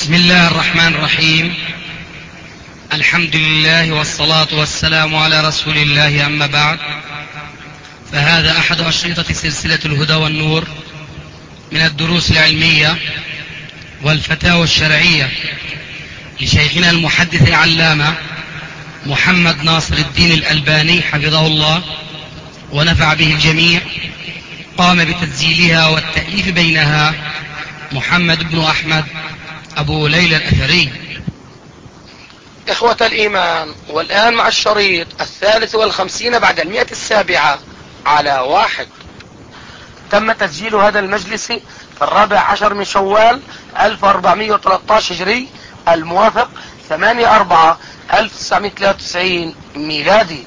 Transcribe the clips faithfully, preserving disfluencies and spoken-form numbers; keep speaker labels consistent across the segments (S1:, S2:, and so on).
S1: بسم الله الرحمن الرحيم. الحمد لله والصلاة والسلام على رسول الله، أما بعد، فهذا أحد أشرطة سلسلة الهدى والنور من الدروس العلمية والفتاوى الشرعية لشيخنا المحدث العلامة محمد ناصر الدين الألباني حفظه الله ونفع به الجميع. قام بتسجيلها والتأليف بينها محمد بن أحمد أبو ليلى الأثري.
S2: إخوة الإيمان، والآن مع الشريط الثالث والخمسين بعد المئة السابعة على واحد. تم تسجيل هذا المجلس في الرابع عشر من شوال ألف وأربعمائة وثلاثة عشر هجري، الموافق ثمانية أربعة ألف وتسعمائة وثلاثة وتسعين ميلادي.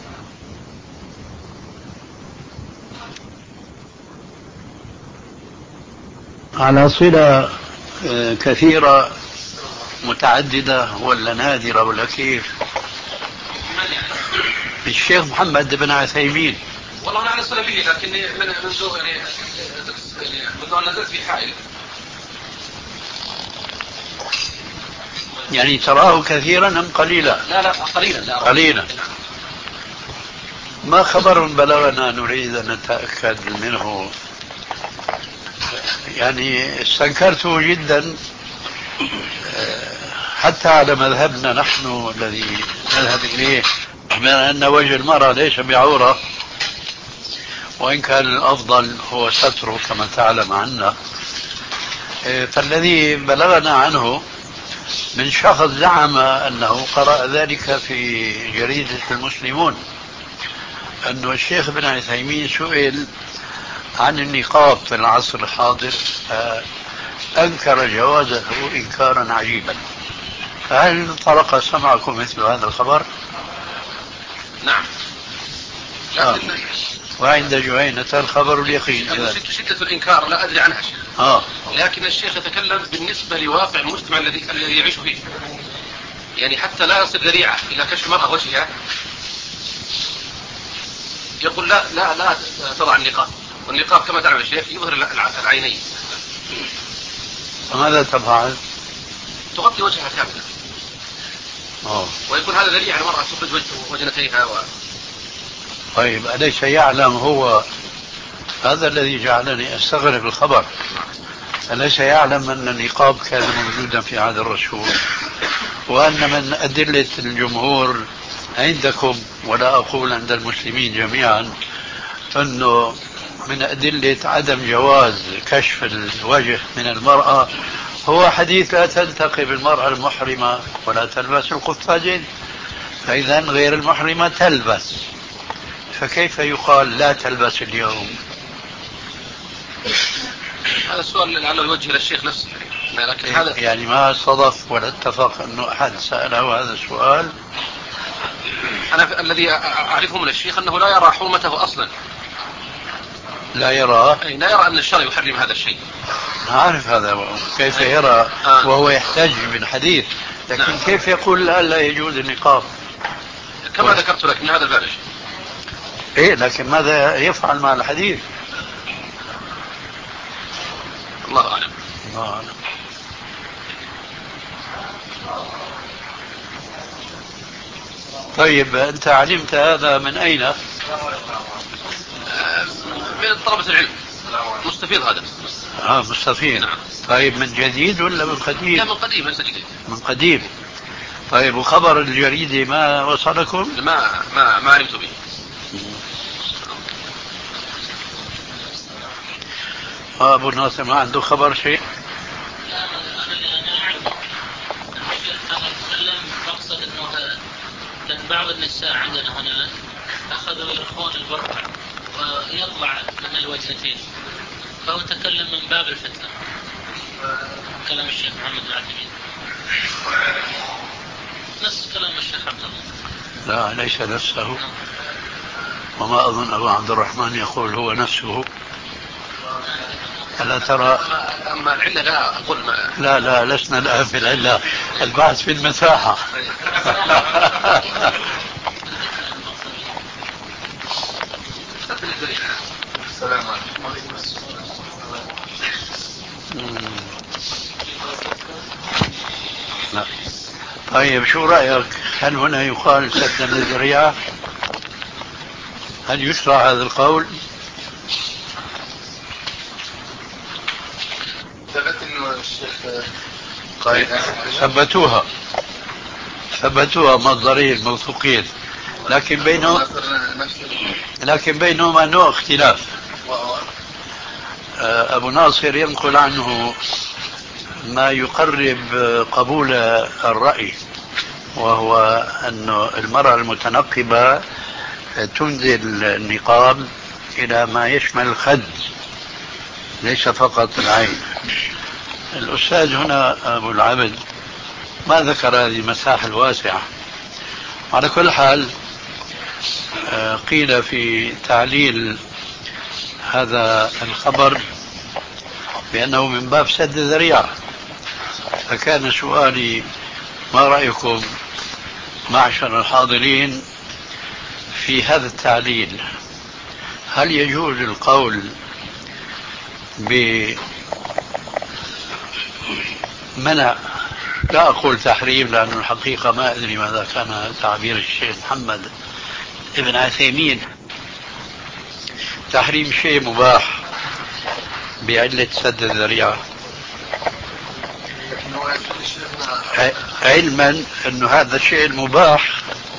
S3: على صلة كثيرة متعددة ولا نادرة ولا كيف؟ الشيخ محمد بن عثيمين.
S4: والله أنا على صلة به، لكن من منذ يعني منذ أن نزلت في حائل.
S3: يعني تراه كثيرا أم قليلا؟
S4: لا لا قليلا. لا
S3: قليلا. ما خبر بلغنا نريد أن نتأكد منه؟ يعني استنكرته جدا حتى على مذهبنا نحن الذي نذهب إليه من أن وجه المرأة ليس بعورة، وإن كان الأفضل هو ستره كما تعلم عنا. فالذي بلغنا عنه من شخص زعم أنه قرأ ذلك في جريدة المسلمون، أن الشيخ ابن عثيمين سئل عن النقاب في العصر الحاضر أنكر جوازه إنكارا عجيبا. فهل طرق سمعكم مثل هذا الخبر؟
S4: نعم.
S3: آه. وعند جهينة الخبر اليقين.
S4: شدة الإنكار لا أدري عنها شيء.
S3: آه.
S4: لكن الشيخ يتكلم بالنسبة لواقع المجتمع الذي الذي يعيش فيه، يعني حتى لا يصير ذريعة إلى كشف المرأة وجهها. يقول لا لا لا تضع النقاب، والنقاب كما تعلم يا شيخ يظهر العينين.
S3: فماذا تفعل؟
S4: تغطي وجهها كاملا.
S3: أوه.
S4: ويكون هذا ذريعة المرأة تخرج وجهها وجنتيها و...
S3: طيب أليس يعلم هو، هذا الذي جعلني أستغرب الخبر، أليس يعلم أن النقاب كان موجودا في عهد الرسول، وأن من أدلة الجمهور عندكم ولا أقول عند المسلمين جميعا أنه من أدلة عدم جواز كشف الوجه من المرأة هو حديث لا تلتقي بالمرأة المحرمة ولا تلبس القفازين، فإذا غير المحرمة تلبس، فكيف يقال لا تلبس اليوم؟
S4: هذا السؤال لعله يوجه للشيخ نفسه، لكن هذا
S3: يعني ما صدف ولا اتفق أنه أحد سأله هذا السؤال.
S4: أنا الذي أعرفه من الشيخ أنه لا يرى حرمته أصلا.
S3: لا يرى؟
S4: أي لا يرى أن الشرع يحرم هذا الشيء.
S3: عارف هذا كيف يرى
S4: آه.
S3: وهو يحتاج من حديث، لكن نعم. كيف يقول الآن لا يجوز النقاب؟
S4: كما و... ذكرت لك من هذا الباب.
S3: إيه، لكن ماذا يفعل مع الحديث؟
S4: الله أعلم.
S3: الله أعلم. طيب أنت علمت هذا من أين؟
S4: من طلبة العلم، مستفيض هذا.
S3: آه مستفيض. نعم. طيب من جديد ولا من قديم؟
S4: لا من قديم، ليس جديد.
S3: من قديم. طيب وخبر الجريدة ما وصلكم؟
S4: ما ما ما علمت به.
S3: آه أبو ناصر ما عنده خبر شيء؟
S5: مقصد انه كان بعض النساء عندنا هنا اخذوا يرخون البرقع ويطلع من الوجهتين، فهو تكلم من باب الفتنة. كلام الشيخ محمد بن عثيمين نفس كلام الشيخ عبد الله.
S3: لا ليس نفسه، وما أظن أبو عبد الرحمن يقول هو نفسه. ألا ترى؟
S4: أما العلة لا أقول ما...
S3: لا لا لسنا الآن في العلة، البحث في المساحة.
S4: السلام عليكم.
S3: طيب شو رأيك؟ هل هنا يقال سدا للذريعة؟ هل يشرع هذا القول؟
S6: ثبت انه الشيخ
S3: طيب ثبتوها ثبتوها مصدرين موثوقين، لكن بينهم لكن بينهما نوع اختلاف. أبو ناصر ينقل عنه ما يقرب قبول الرأي، وهو أن المرأة المتنقبة تنزل النقاب إلى ما يشمل الخد ليس فقط العين. الأستاذ هنا أبو العبد ما ذكر هذه المساحة الواسعة. على كل حال قيل في تعليل هذا الخبر بأنه من باب سد الذريعة، فكان سؤالي ما رأيكم معشر الحاضرين في هذا التعليل؟ هل يجوز القول بمنع، لا أقول تحريم لأن الحقيقة ما أدري ماذا كان تعبير الشيخ محمد ابن عثيمين، تحريم شيء مباح بعلة سد الذريعة، علما أن هذا الشيء المباح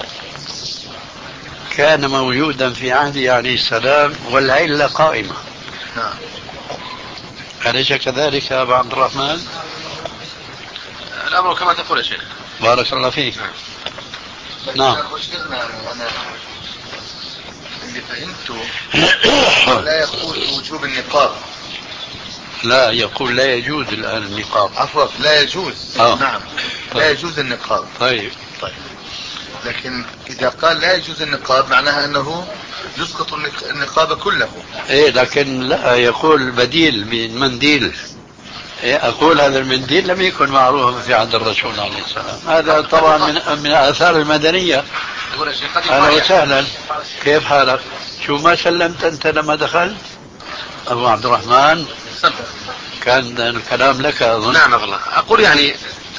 S3: كان موجودا في عهده عليه السلام والعلة قائمة.
S6: نعم.
S3: أليس كذلك يا أبا عبد الرحمن؟
S4: الأمر كما تقول يا شيخ.
S3: بارك الله فيك. نعم.
S6: أنا اللي فهمته لا يقول وجوب النقاب.
S3: لا يقول لا يجوز الآن النقاب.
S6: عفوا لا يجوز.
S3: آه.
S6: نعم.
S3: طيب.
S6: لا يجوز النقاب.
S3: طيب.
S6: طيب. لكن إذا قال لا يجوز النقاب معناها أنه يسقط النقاب كله.
S3: إيه لكن لا يقول بديل من منديل. إيه أقول هذا المنديل لم يكن معروفا في عهد الرسول عليه السلام. هذا طبعا من من آثار المدنية. أهلا وسهلا، كيف حالك؟ شو ما سلمت أنت لما دخلت أبو عبد الرحمن؟ كان الكلام لك أظن.
S4: نعم والله. أقول يعني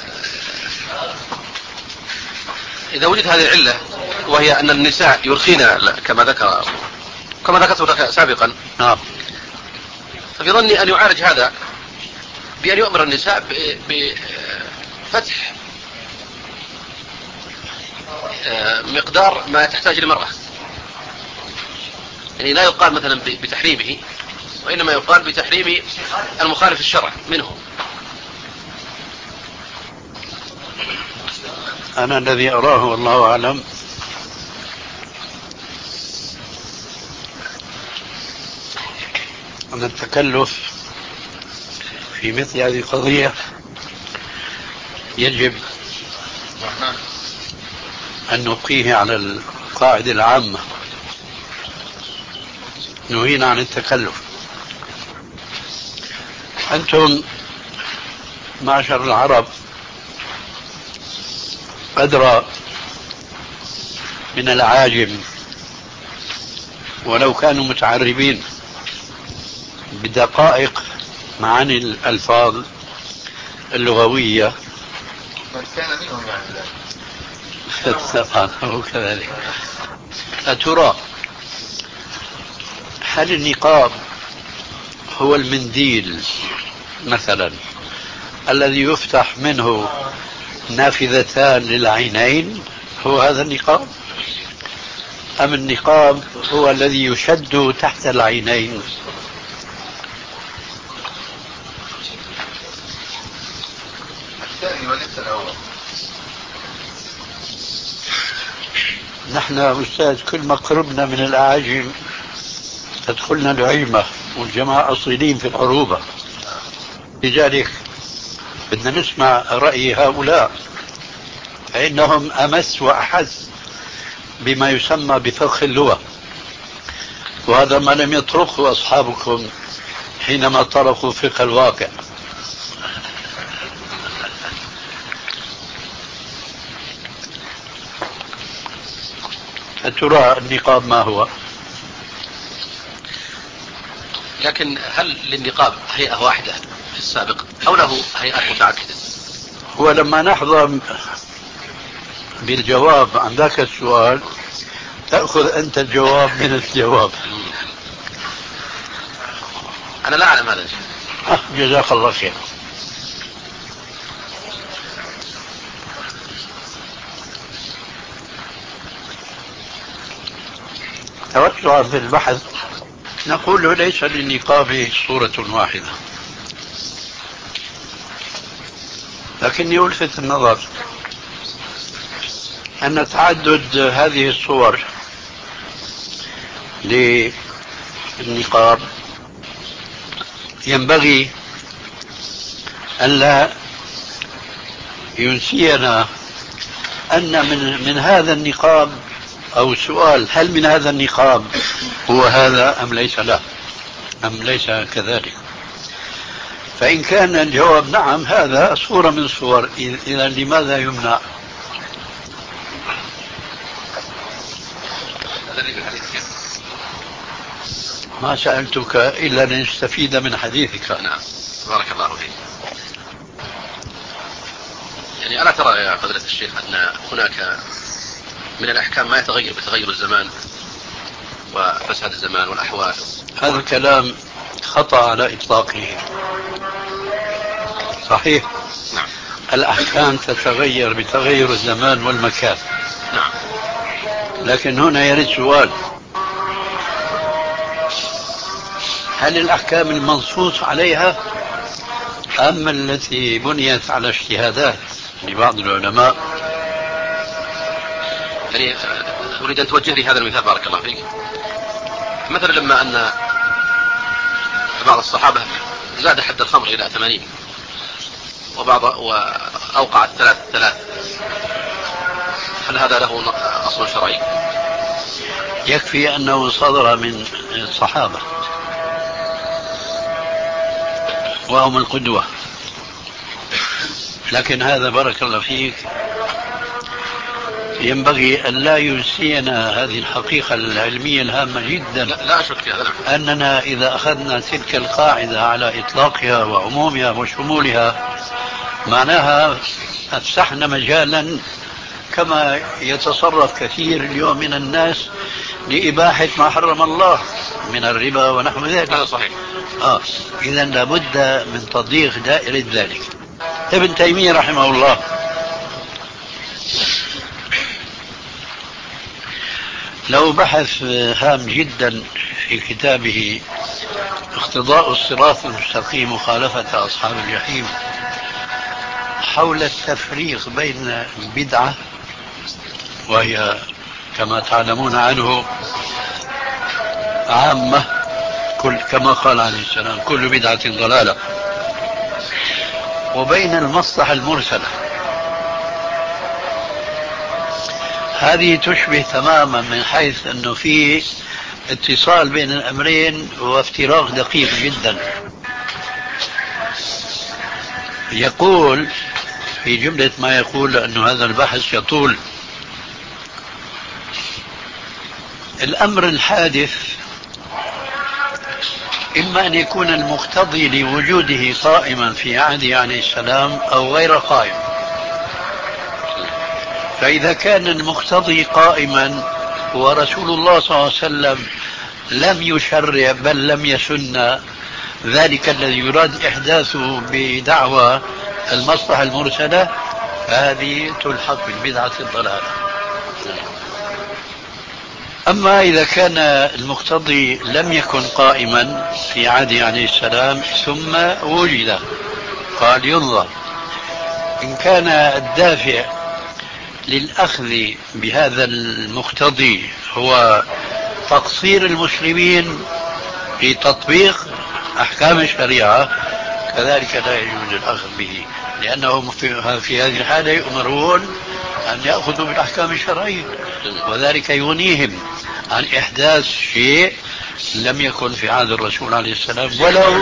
S4: إذا وجد هذه العلة وهي أن النساء يرخين كما ذكر كما ذكرت سابقا،
S3: نعم،
S4: ففي ظني أن يعالج هذا بأن يؤمر النساء بفتح مقدار ما تحتاج المرأة، يعني لا يقال مثلا بتحريمه، وإنما يقال بتحريم المخالف الشرع منه.
S3: أنا الذي أراه والله أعلم أن التكلف في مثل هذه القضية يجب أن نبقيه على القاعدة العامة، نهينا عن التكلف. أنتم معشر العرب أدرى من العاجم ولو كانوا متعربين بدقائق معاني الألفاظ اللغوية.
S6: من كان منهم يعني.
S3: طبعا هو كذلك. أترى هل النقاب هو المنديل مثلا الذي يفتح منه نافذتان للعينين، هو هذا النقاب، أم النقاب هو الذي يشد تحت العينين؟
S6: الثاني وليس الأول.
S3: نحن أستاذ كل ما قربنا من الأعاجم تدخلنا العيمة، والجماعة أصيلين في العروبة، لذلك بدنا نسمع رأي هؤلاء فإنهم أمس وأحس بما يسمى بفقه اللغة، وهذا ما لم يطرقه أصحابكم حينما طرقوا فقه الواقع. أترى النقاب ما هو؟
S4: لكن هل للنقاب هيئة واحدة في السابق أو له هيئات متعددة؟
S3: هو لما نحظى بالجواب عن ذاك السؤال تأخذ أنت الجواب من الجواب.
S4: أنا لا أعلم هذا.
S3: آه جزاك الله خير. توسعا في البحث نقول له ليس للنقاب صورة واحدة، لكني ألفت النظر أن تعدد هذه الصور للنقاب ينبغي ألا ينسينا أن من, من هذا النقاب أو سؤال هل من هذا النقاب هو هذا أم ليس له أم ليس كذلك. فإن كان الجواب نعم هذا صورة من صور، إذا لماذا يمنع؟ ما سألتك إلا لنستفيد من حديثك.
S4: نعم بارك الله فيك. يعني ألا ترى يا فضيلة الشيخ أن هناك من الأحكام ما يتغير بتغير الزمان وفساد الزمان والأحوال؟
S3: هذا الكلام خطأ على إطلاقه. صحيح.
S4: نعم.
S3: الأحكام تتغير بتغير الزمان والمكان.
S4: نعم.
S3: لكن هنا يرد سؤال، هل الأحكام المنصوص عليها أم التي بنيت على اجتهادات لبعض العلماء؟
S4: يعني أريد أن توجه لي هذا المثال بارك الله فيك. مثلا لما أن بعض الصحابة زاد حد الخمر إلى ثمانين وبعض وأوقع الثلاث الثلاث، هل هذا له أصل شرعي؟
S3: يكفي أنه صدر من الصحابة وهم القدوة، لكن هذا بارك الله فيك ينبغي أن لا ينسينا هذه الحقيقة العلمية الهامة جدا.
S4: لا, لا أشك في هذا.
S3: أننا إذا أخذنا تلك القاعدة على إطلاقها وعمومها وشمولها معناها أفسحنا مجالا كما يتصرف كثير اليوم من الناس لإباحة ما حرم الله من الربا ونحو ذلك.
S4: هذا صحيح.
S3: آه. إذا لابد من تضييق دائرة ذلك. ابن تيمية رحمه الله له بحث هام جدا في كتابه اقتضاء الصراط المستقيم مخالفة أصحاب الجحيم حول التفريق بين البدعة، وهي كما تعلمون عنه عامة كل كما قال عليه السلام كل بدعة ضلالة، وبين المصلحة المرسلة. هذه تشبه تماما من حيث أنه في اتصال بين الأمرين وافتراق دقيق جدا. يقول في جملة ما يقول أن هذا البحث يطول، الأمر الحادث إما أن يكون المقتضي لوجوده قائما في عهده عليه السلام أو غير قائم. فإذا كان المقتضي قائما ورسول الله صلى الله عليه وسلم لم يشرع بل لم يسن ذلك الذي يراد إحداثه بدعوى المصلحة المرسلة، فهذه تلحق بالبدعة الضلالة. أما إذا كان المقتضي لم يكن قائما في عهده عليه السلام ثم وجد، قال ينظر إن كان الدافع للأخذ بهذا المقتضي هو تقصير المسلمين في تطبيق أحكام الشريعة، كذلك لا يجوز الأخذ به، لأنهم في هذه الحالة يؤمرون أن يأخذوا بالأحكام الشرعية، وذلك يغنيهم عن إحداث شيء لم يكن في عهد الرسول عليه السلام ولو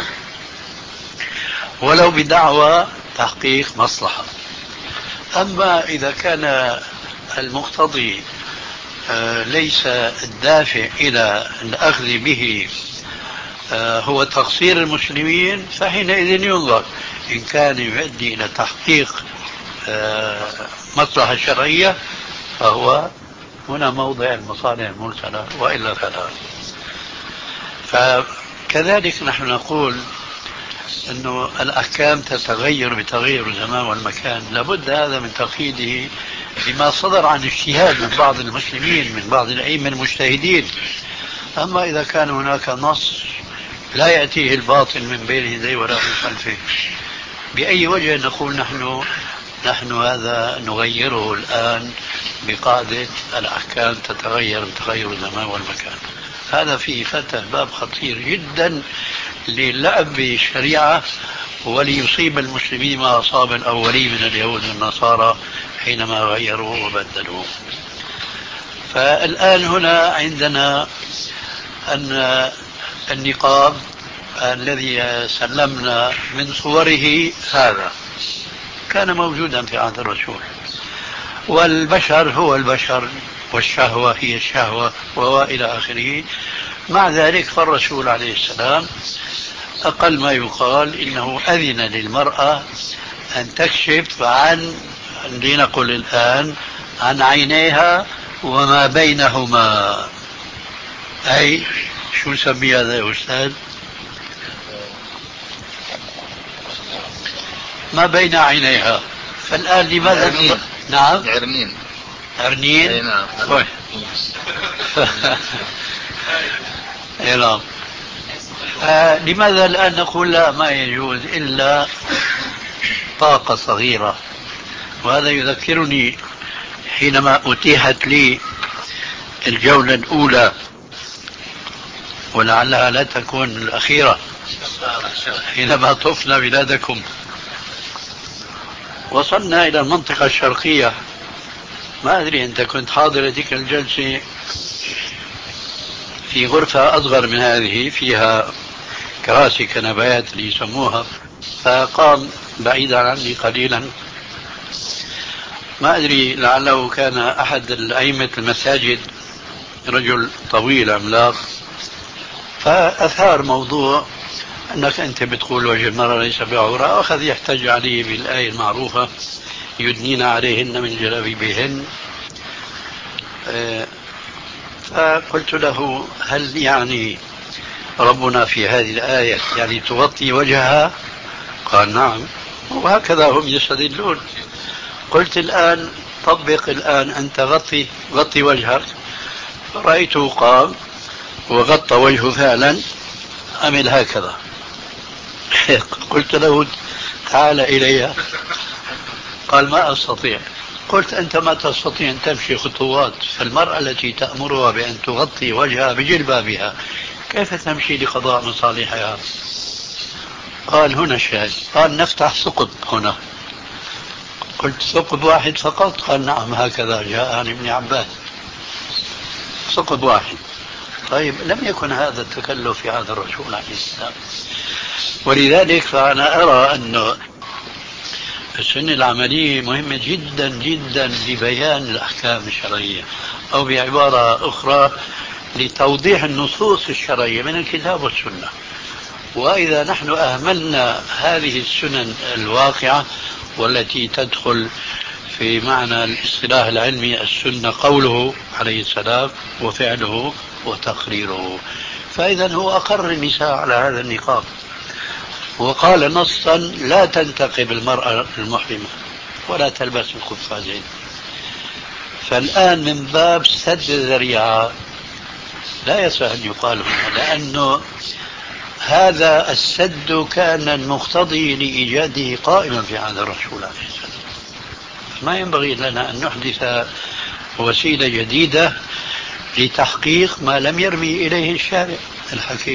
S3: ولو بدعوى تحقيق مصلحة. أما إذا كان المقتضي ليس الدافع إلى الأخذ به هو تقصير المسلمين، فحينئذ ينظر إن كان يؤدي إلى تحقيق مصلحة شرعية فهو هنا موضع المصالح المرسلة وإلا فلا. فكذلك نحن نقول أنه الأحكام تتغير بتغير الزمان والمكان، لابد هذا من تقييده بما صدر عن اجتهاد من بعض المسلمين من بعض الأئمة المجتهدين. أما إذا كان هناك نص لا يأتيه الباطل من بين يديه ولا من خلفه، بأي وجه نقول نحن نحن هذا نغيره الآن بقاعدة الأحكام تتغير بتغير الزمان والمكان؟ هذا فيه فتح باب خطير جدا للعب بالشريعة وليصيب المسلمين ما أصاب الأولين من اليهود والنصارى حينما غيروا وبدلوا. فالآن هنا عندنا أن النقاب الذي سلمنا من صوره هذا كان موجودا في عهد الرسول، والبشر هو البشر والشهوة هي الشهوة وإلى آخره. مع ذلك فالرسول عليه السلام أقل ما يقال إنه أذن للمرأة أن تكشف عن لنقل الآن عن عينيها وما بينهما. أي شو نسمي هذا يا أستاذ؟ ما بين عينيها. فالآن لماذا
S6: عرنين.
S3: نعم
S6: عرنين
S3: عرنين
S6: أي نعم
S3: أي نعم. آه لماذا الآن نقول لا ما يجوز إلا طاقة صغيرة؟ وهذا يذكرني حينما أتيحت لي الجولة الأولى ولعلها لا تكون الأخيرة، حينما طفنا بلادكم وصلنا إلى المنطقة الشرقية. ما أدري أنت كنت حاضر تلك الجلسة في غرفة أصغر من هذه فيها كراسي كنبات اللي يسموها، فقام بعيدا عني قليلا، ما أدري لعله كان أحد الأئمة المساجد رجل طويل عملاق، فأثار موضوع أنك أنت بتقول وجه المرأة ليس بعورة، وأخذ يحتج عليه بالآية المعروفة يدنين عليهن من جلابيبهن. فقلت له هل يعني ربنا في هذه الآية يعني تغطي وجهها؟ قال نعم، وهكذا هم يستدلون. قلت الآن طبق الآن أنت غطي غطي وجهك. رأيته قام وغطى وجهه فعلا، عمل هكذا. قلت له تعال إلي، قال ما أستطيع. قلت أنت ما تستطيع أن تمشي خطوات، فالمرأة التي تأمرها بأن تغطي وجهها بجلبابها كيف تمشي لقضاء مصالحها؟ قال هنا الشاهد. قال نفتح ثقب هنا. قلت ثقب واحد فقط؟ قال نعم هكذا جاء عن ابن عباس، ثقب واحد. طيب لم يكن هذا التكلف في هذا الرسول عليه السلام. ولذلك فأنا أرى أن السنة العملية مهمة جدا جدا لبيان الأحكام الشرعية، أو بعبارة أخرى لتوضيح النصوص الشرعية من الكتاب والسنة. وإذا نحن أهملنا هذه السنن الواقعة والتي تدخل في معنى الاصطلاح العلمي السنة قوله عليه السلام وفعله وتقريره، فإذا هو أقر النساء على هذا النقاب، وقال نصا لا تنتقب المرأة المحرمة ولا تلبس القفازين. فالآن من باب سد الذريعة لا يصح أن يقال هنا، لأنه هذا السد كان المقتضي لإيجاده قائما في عهد الرسول عليه السلام. ما ينبغي لنا أن نحدث وسيلة جديدة لتحقيق ما لم يرمي إليه الشارع الحكيم.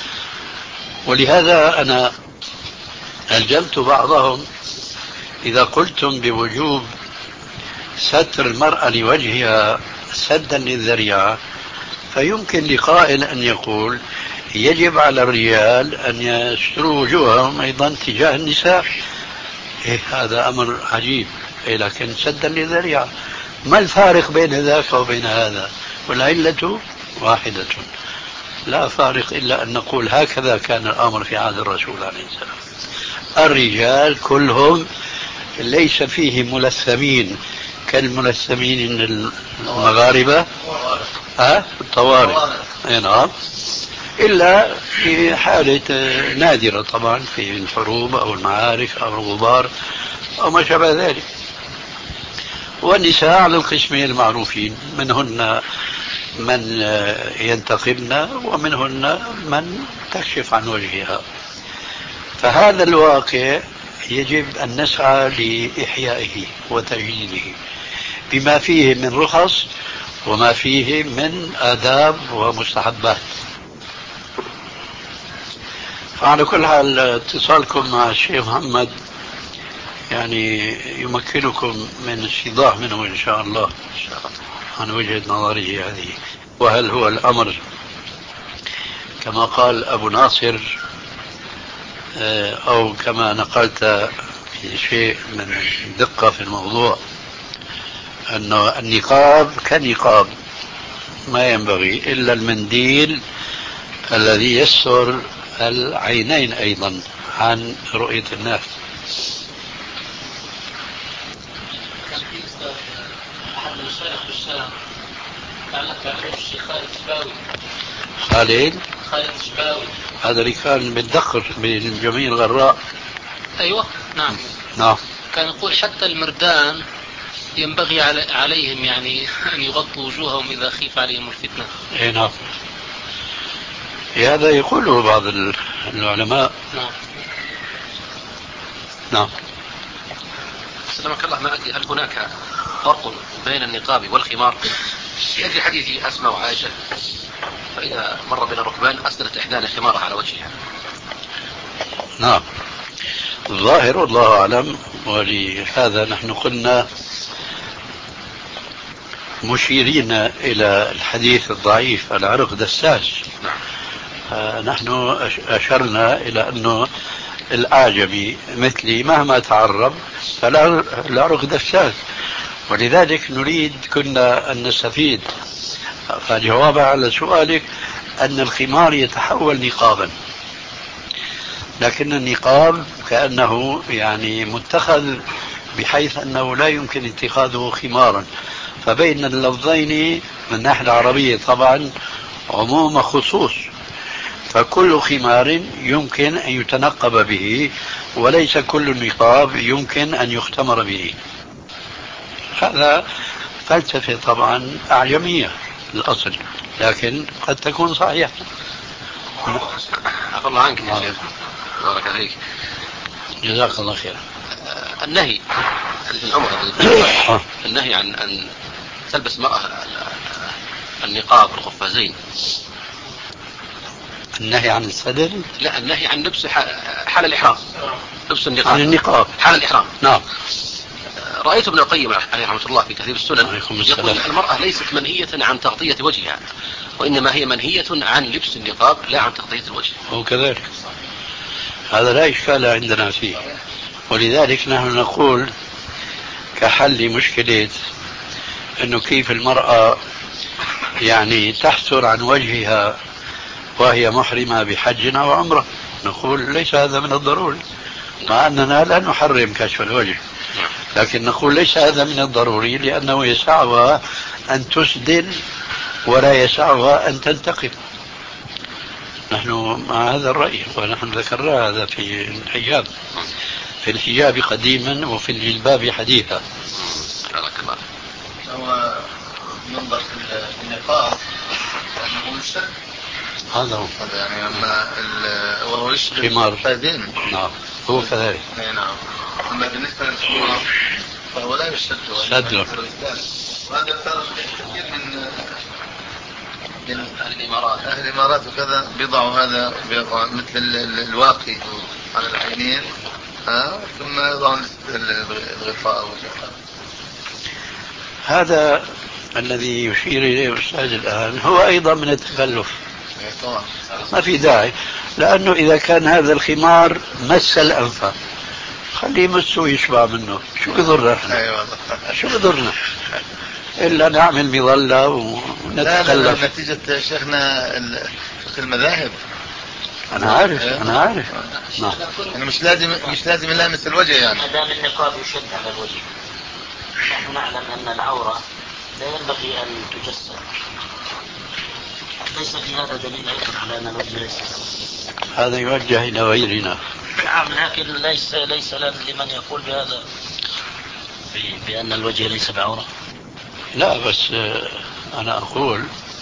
S3: ولهذا أنا ألجمت بعضهم إذا قلتم بوجوب ستر المرأة لوجهها سدا للذريعة، فيمكن لقائل أن يقول يجب على الرجال أن يستروا وجوههم أيضا تجاه النساء. إيه هذا أمر عجيب، إيه لكن سدا للذريعة. ما الفارق بين ذاك وبين هذا؟ والعلة واحدة، لا فارق إلا أن نقول هكذا كان الأمر في عهد الرسول عليه السلام. الرجال كلهم ليس فيه ملثمين كالملثمين المغاربة ها الطوارئ. اي نعم، إلا في حالة نادرة طبعا في الحروب أو المعارك أو الغبار أو ما شابه ذلك. والنساء على القسمين المعروفين، منهن من ينتقبن ومنهن من تكشف عن وجهها. فهذا الواقع يجب أن نسعى لإحيائه وتجديده بما فيه من رخص وما فيه من آداب ومستحبات. فعلى كل حال اتصالكم مع الشيخ محمد يعني يمكنكم من استيضاح منه إن شاء الله عن وجهة نظره هذه. وهل هو الأمر كما قال أبو ناصر أو كما نقلت في شيء من الدقة في الموضوع أن النقاب كنقاب ما ينبغي إلا المنديل الذي يستر العينين أيضا عن رؤية الناس.
S5: كان في أستاذ أحد المشايخ في الشام تعلق عليه الشيخ خالد شباوي.
S3: خالد
S5: خالد شباوي
S3: هذا اللي كان بيتدخل بالجميع الغراء.
S5: أيوة نعم
S3: نعم.
S5: كان يقول حتى المردان ينبغي عليهم يعني أن يغطوا وجوههم إذا خيف عليهم الفتنة.
S3: اي نعم، هذا يقوله بعض العلماء.
S5: نعم
S3: نعم.
S4: سلمك الله، ما أدري هل هناك فرق بين النقاب والخمار؟ يجري حديث أسماء وعائشة فإذا مر بين الركبان أسدلت إحدانا خمارها على وجهها.
S3: نعم، الظاهر والله أعلم. ولهذا نحن قلنا مشيرين إلى الحديث الضعيف العرق دساس. نحن أشرنا إلى أنه الأعجمي مثلي مهما تعرب فالعرق دساس، ولذلك نريد كنا أن نستفيد. فالجواب على سؤالك أن الخمار يتحول نقابا، لكن النقاب كأنه يعني متخذ بحيث أنه لا يمكن اتخاذه خمارا. فبين اللفظين من الناحية العربية طبعا عموم خصوص، فكل خمار يمكن أن يتنقب به وليس كل نقاب يمكن أن يختمر به. هذا فلسفة طبعا أعجمية الأصل، لكن قد تكون صحيحة.
S4: عفى الله عنك يا شيخ، بارك فيك،
S3: جزاك الله خير.
S4: النهي حديث عمر النهي عن أن تلبس المرأة النقاب والقفازين.
S3: النهي عن الصدر؟
S4: لا، النهي عن لبس حال الإحرام، لبس النقاب
S3: عن النقاب
S4: حال الإحرام.
S3: نعم.
S4: رأيت ابن القيم عليه رحمة الله في تهذيب السنن يقول المرأة ليست منهية عن تغطية وجهها، وإنما هي منهية عن لبس النقاب لا عن تغطية الوجه.
S3: وكذلك هذا لا إشكال عندنا فيه. ولذلك نحن نقول كحل مشكلة أنه كيف المرأة يعني تحسر عن وجهها وهي محرمة بحج أو عمرة، نقول ليس هذا من الضروري، مع أننا لا نحرم كشف الوجه، لكن نقول ليس هذا من الضروري لأنه يسعها أن تسدل ولا يسعها أن تنتقب. نحن مع هذا الرأي، ونحن ذكرنا هذا في الحجاب في الحجاب قديما وفي الجلباب حديثا.
S6: هو ينظر في النقاب أنه الشك،
S3: هذا هو
S6: يعني أما وهو يشبه
S3: خمار.
S6: القفازين.
S3: نعم هو كذلك.
S6: نعم. أما بالنسبة للخمار فهو لا يشد
S3: سدله.
S6: وهذا فرق كثير من من
S4: أهل الإمارات
S6: أهل الإمارات وكذا بيضعوا هذا بيضعوا مثل الواقي على العينين، ها ثم يضعوا الغطاء والجفاء.
S3: هذا الذي يشير إليه الأستاذ الآن هو أيضا من التكلف، ما في داعي، لأنه إذا كان هذا الخمار مس الأنف خليه يمسه ويشبع منه، شو بضرنا؟ شو بضرنا إلا نعمل مظلة ونتكلف.
S6: لا لا نتيجة شيخنا فقه المذاهب.
S3: أنا عارف أنا عارف
S6: نعم. أنا مش لازم مش لازم يلامس الوجه يعني.
S5: ما دام النقاب يشد على الوجه نحن نعلم أن العورة لا ينبغي أن تجسد، ليس في هذا دليل أيضا على أن الوجه ليس بعورة؟
S3: هذا يوجه إلى غيرنا.
S5: نعم، لكن ليس ليس لمن يقول بهذا بأن الوجه ليس بعورة.
S3: لا، بس أنا أقول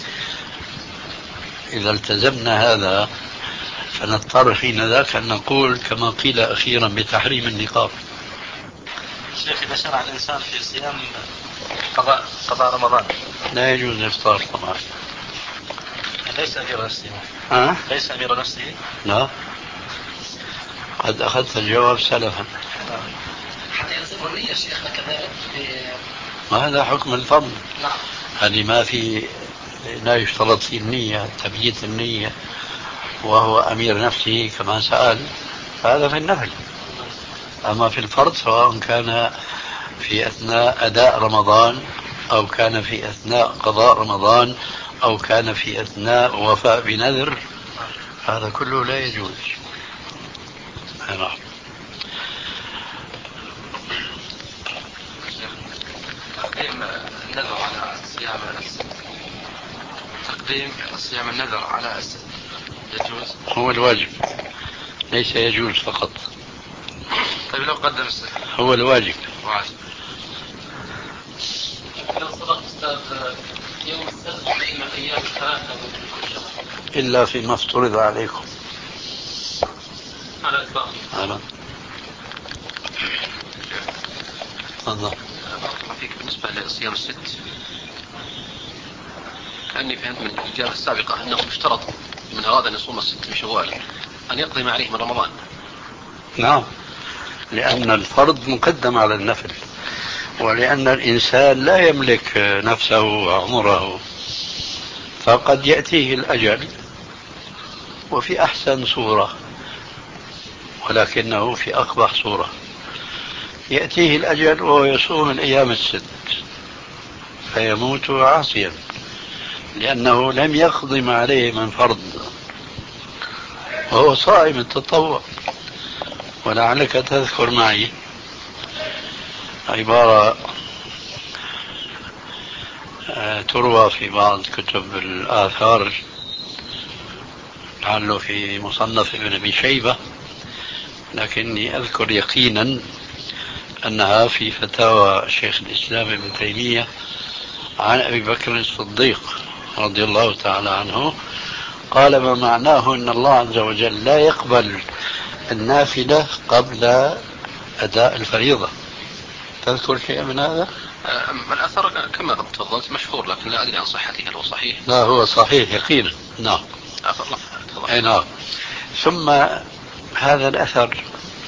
S3: إذا التزمنا هذا فنضطر حين ذاك أن نقول كما قيل أخيرا بتحريم النقاب.
S5: شيخ، إذا شرع الإنسان في صيام قضاء قضاء رمضان
S3: لا يجوز الإفطار طبعا.
S5: ليس أمير نفسه.
S3: ها؟
S5: ليس أمير نفسه. لا،
S3: قد أخذت الجواب سلفا.
S2: حتى يلزم النية شيخنا كذلك.
S3: وهذا حكم الفضل.
S2: نعم.
S3: هذه ما في، لا يشترط في النية تبييت النية وهو أمير نفسه كما سأل، هذا في النفل. أما في الفرض سواء كان في أثناء أداء رمضان أو كان في أثناء قضاء رمضان أو كان في أثناء وفاء بنذر، هذا كله لا يجوز. نعم.
S4: تقديم النذر على صيام تقديم صيام النذر على يجوز؟
S3: هو الواجب، ليس يجوز فقط.
S4: طيب لو قدم السنة
S3: هو الواجب.
S4: واجب.
S5: لو صدق أستاذ يوم السبت من الأيام الثلاثة من كل شهر
S3: إلا فيما افترض عليكم
S5: على إطلاق.
S3: أنا تفضل.
S4: فيك بالنسبة لصيام الست، كأني فهمت من الإجابة السابقة أنه يشترط من أراد أن يصوم الست من شوال أن يقضي ما عليه من رمضان.
S3: نعم، لأن الفرض مقدم على النفل، ولأن الإنسان لا يملك نفسه وعمره، فقد يأتيه الأجل وفي أحسن صورة ولكنه في أقبح صورة. يأتيه الأجل وهو يصوم الأيام الست فيموت عاصيا لأنه لم يقضي ما عليه من فرض وهو صائم التطوع. ولعلك تذكر معي عبارة تروى في بعض كتب الآثار، لعله في مصنف ابن أبي شيبة، لكني أذكر يقينا أنها في فتاوى شيخ الإسلام ابن تيمية عن أبي بكر الصديق رضي الله تعالى عنه، قال ما معناه أن الله عز وجل لا يقبل النافلة قبل أداء الفريضة. تذكر شيء من هذا؟
S4: الأثر كما تفضلت مشهور، لكن لا أدري عن صحته، هل هو صحيح؟
S3: لا، هو صحيح يقينا. نعم. أي نعم. ثم هذا الأثر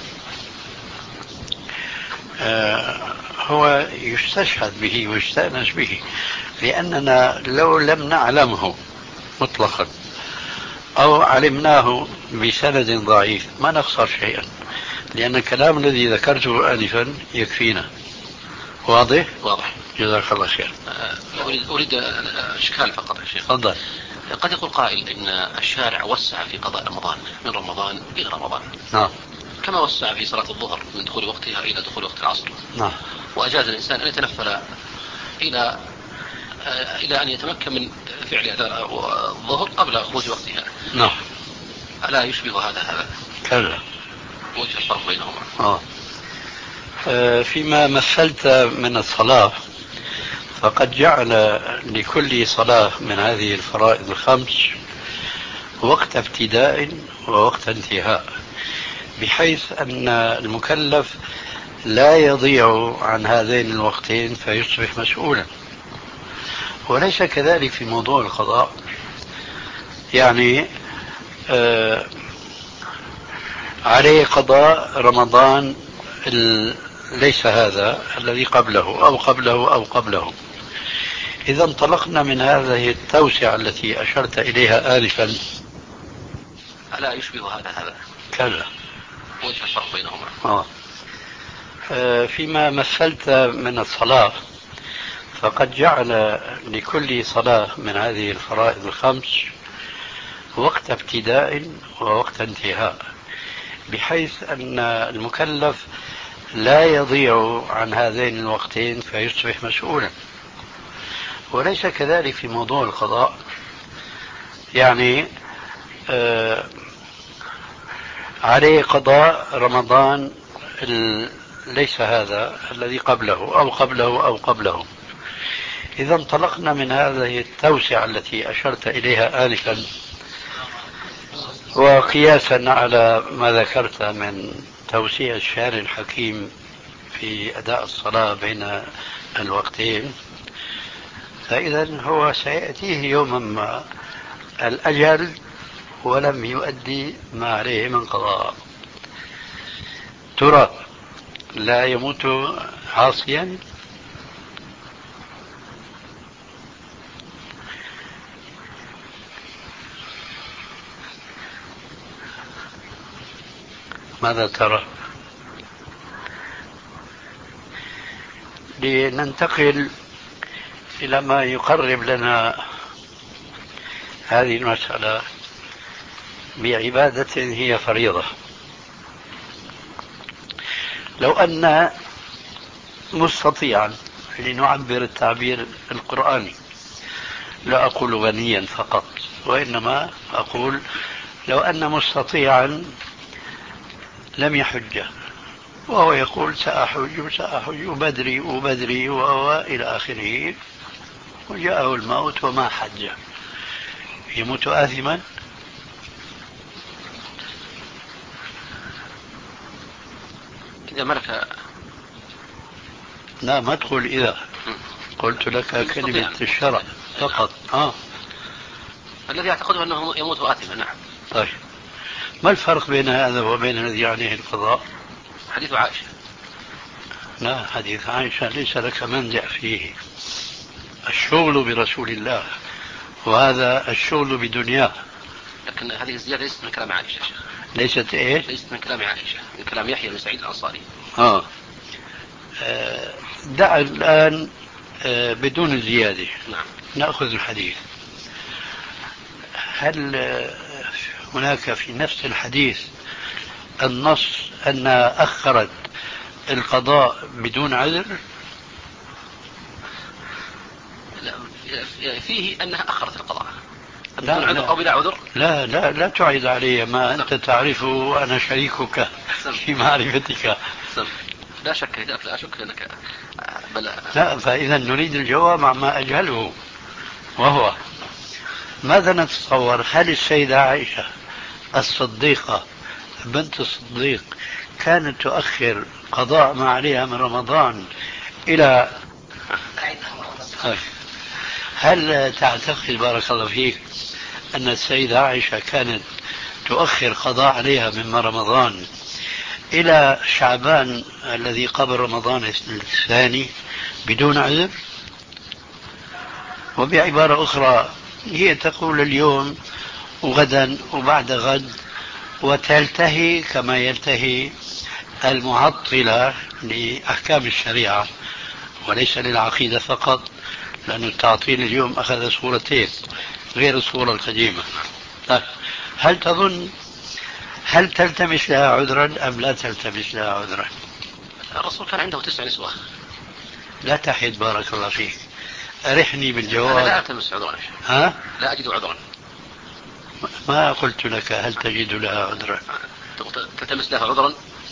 S3: آه هو يستشهد به ويستأنس به، لأننا لو لم نعلمه مطلقا أو علمناه بسند ضعيف ما نخسر شيئا، لأن الكلام الذي ذكرته آنفا يكفينا. واضح؟
S4: واضح.
S3: جزاك الله خير.
S4: أريد أريد إشكال فقط يا شيخ.
S3: تفضل.
S4: قد يقول قائل إن الشارع وسع في قضاء رمضان من رمضان إلى رمضان.
S3: نعم.
S4: كما وسع في صلاة الظهر من دخول وقتها إلى دخول وقت العصر.
S3: نعم.
S4: وأجاز الإنسان أن يتنفل إلى إلى أن يتمكن من فعل أداء الظهر قبل خروج وقتها.
S3: نعم.
S4: ألا يشبه هذا هذا؟
S3: كلا.
S4: وجه الفرق بينهما.
S3: آه. آه فيما مثلت من الصلاة، فقد جعل لكل صلاة من هذه الفرائض الخمس وقت ابتداء ووقت انتهاء، بحيث أن المكلف لا يضيع عن هذين الوقتين فيصبح مسؤولا. وليس كذلك في موضوع القضاء. يعني آه عليه قضاء رمضان ليس هذا الذي قبله أو قبله أو قبله. إذا انطلقنا من هذه التوسعة التي أشرت إليها آنفا،
S4: ألا يشبه هذا هذا؟
S3: كلا.
S4: وجه الفرق بينهما.
S3: آه. آه فيما مثلت من الصلاة، فقد جعل لكل صلاة من هذه الفرائض الخمس وقت ابتداء ووقت انتهاء، بحيث أن المكلف لا يضيع عن هذين الوقتين فيصبح مسؤولا. وليس كذلك في موضوع القضاء. يعني آه عليه قضاء رمضان ليس هذا الذي قبله أو قبله أو قبله. إذا انطلقنا من هذه التوسعة التي أشرت إليها آنفا، وقياسا على ما ذكرت من توسيع الشارع الحكيم في أداء الصلاة بين الوقتين، فإذا هو سيأتيه يوما ما الأجل ولم يؤدي ما عليه من قضاء. ترى لا يموت عاصيا؟ ماذا ترى؟ لننتقل إلى ما يقرب لنا هذه المسألة بعبادة هي فريضة. لو أن مستطيعا، لنعبر التعبير القرآني، لا أقول غنيا فقط، وإنما أقول لو أن مستطيعا لم يحج، وهو يقول سأحج سأحج وبدري وبدري وإلى آخره، وجاءه الموت وما حج، يموت آثما؟
S4: إذا ملك.
S3: لا، ما تقول إذا، قلت لك كلمة الشرع فقط. آه.
S4: الذي يعتقده أنه يموت آثما. نعم.
S3: طيب، ما الفرق بين هذا وبين الذي عليه القضاء؟
S4: حديث عائشة.
S3: لا، حديث عائشة ليس لك منزع فيه. الشغل برسول الله، وهذا الشغل بدنياه.
S4: لكن هذه الزيادة ليست من كلام عائشة.
S3: ليست إيه؟
S4: ليست من كلام عائشة، من كلام يحيى بن سعيد الأنصاري.
S3: آه. آه. دع الآن آه بدون الزيادة.
S4: نعم.
S3: نأخذ الحديث. هل هناك في نفس الحديث النص أن أخرت القضاء بدون عذر؟
S4: لا، فيه أنها أخرت القضاء بدون
S3: لا
S4: عذر
S3: لا
S4: أو بلا عذر.
S3: لا لا لا تعيد علي ما أنت تعرفه وأنا شريكك في معرفتك.
S4: لا شك لا أشك أنك بل...
S3: لا، فإذا نريد الجواب عما أجهله، وهو ماذا نتصور؟ هل السيدة عائشة الصديقة بنت الصديق كانت تؤخر قضاء ما عليها من رمضان إلى هل تعتقد بارك الله فيك أن السيدة عائشة كانت تؤخر قضاء عليها من رمضان إلى شعبان الذي قبل رمضان الثاني بدون عذر؟ وبعبارة أخرى هي تقول اليوم وغدا وبعد غد، وتلتهي كما يلتهي المعطلة لأحكام الشريعة وليس للعقيدة فقط، لأن التعطيل اليوم أخذ صورتين غير الصورة القديمة. طيب، هل تظن هل تلتمس لها عذرا أم لا تلتمس لها عذرا؟
S4: الرسول كان عنده تسع نسوة.
S3: لا تحد بارك الله فيك، أرحني بالجواب.
S4: أنا لا ألتمس عذرا.
S3: ها؟
S4: لا أجد عذرا.
S3: ما قلت لك هل تجد لها عذرا؟
S4: تلتمس لها عذرا؟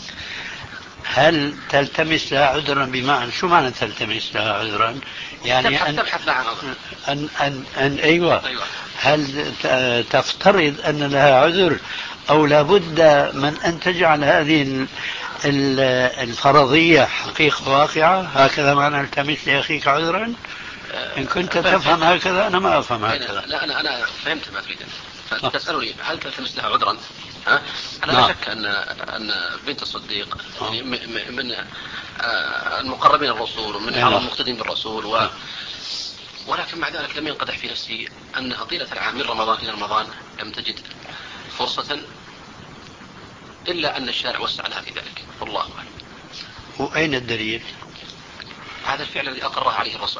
S3: هل تلتمس لها عذرا بمعنى شو معنى تلتمس لها عذرا؟ يعني
S4: تبحث
S3: أن
S4: تبحث لها عن عذر.
S3: أن أن أن أيوة.
S4: أيوة.
S3: هل تفترض أن لها عذر أو لابد من أن تجعل هذه الفرضية حقيقة واقعة؟ هكذا معنى التمس لأخيك عذرا؟ إن كنت تفهم هكذا أنا ما أفهم هكذا.
S4: لا أنا أنا فهمت ما تريد. تسألني هل تلتمس لها عذرا؟ ها؟ أنا
S3: لا
S4: لا شك أن أن بنت الصديق يعني من المقربين الرسول ومن أعظم المقتدين بالرسول و ولكن مع ذلك لم ينقدح في نفسي أنها طيلة العام من رمضان إلى رمضان لم تجد فرصة إلا أن الشارع وسع لها في ذلك، والله أعلم.
S3: وأين الدليل؟
S4: هذا الفعل الذي أقره عليه الرسول.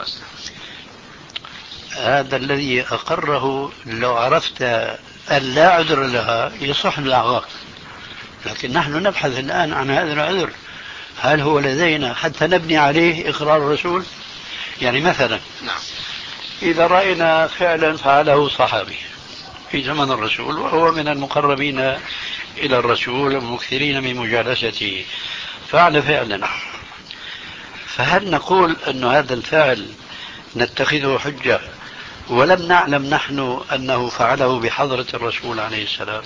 S3: هذا الذي أقره لو عرفت أن لا عذر لها يصح الأعذار، لكن نحن نبحث الآن عن هذا العذر، هل هو لدينا حتى نبني عليه إقرار الرسول؟ يعني مثلا
S4: نعم.
S3: إذا رأينا فعلا فعله صحابي في زمن الرسول وهو من المقربين إلى الرسول المكثرين من مجالسته، فعل فعلا، فهل نقول أن هذا الفعل نتخذه حجة ولم نعلم نحن أنه فعله بحضرة الرسول عليه السلام؟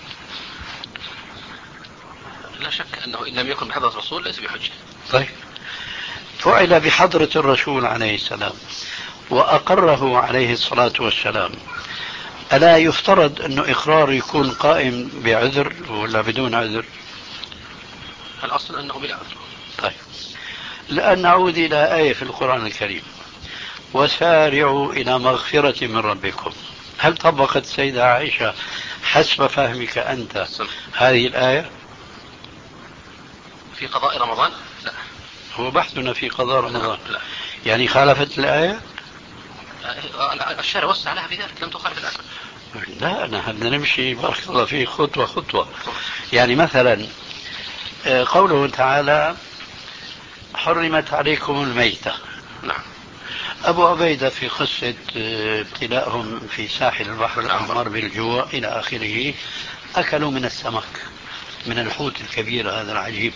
S4: لا شك أنه إن لم يكن بحضرة الرسول ليس بحجة.
S3: طيب، فعل بحضرة الرسول عليه السلام وأقره عليه الصلاة والسلام، ألا يفترض أنه إقرار يكون قائم بعذر ولا بدون عذر؟
S4: الأصل أنه بلا عذر.
S3: طيب، الآن نعود إلى آية في القرآن الكريم: وسارعوا إلى مغفرة من ربكم. هل طبقت السيدة عائشة حسب فهمك أنت هذه الآية
S4: في قضاء رمضان؟ لا.
S3: هو بحثنا في قضاء رمضان.
S4: لا. لا.
S3: يعني خالفت الآية؟
S4: الشارع وسع لها في ذلك، لم تخالف الآية.
S3: لا، أنا بدنا نمشي بارك الله فيه خطوة خطوة. يعني مثلا قوله تعالى: حرمت عليكم الميتة.
S4: نعم.
S3: أبو عبيدة في قصة ابتلاءهم في ساحل البحر الأحمر بالجوع إلى آخره أكلوا من السمك، من الحوت الكبير هذا العجيب.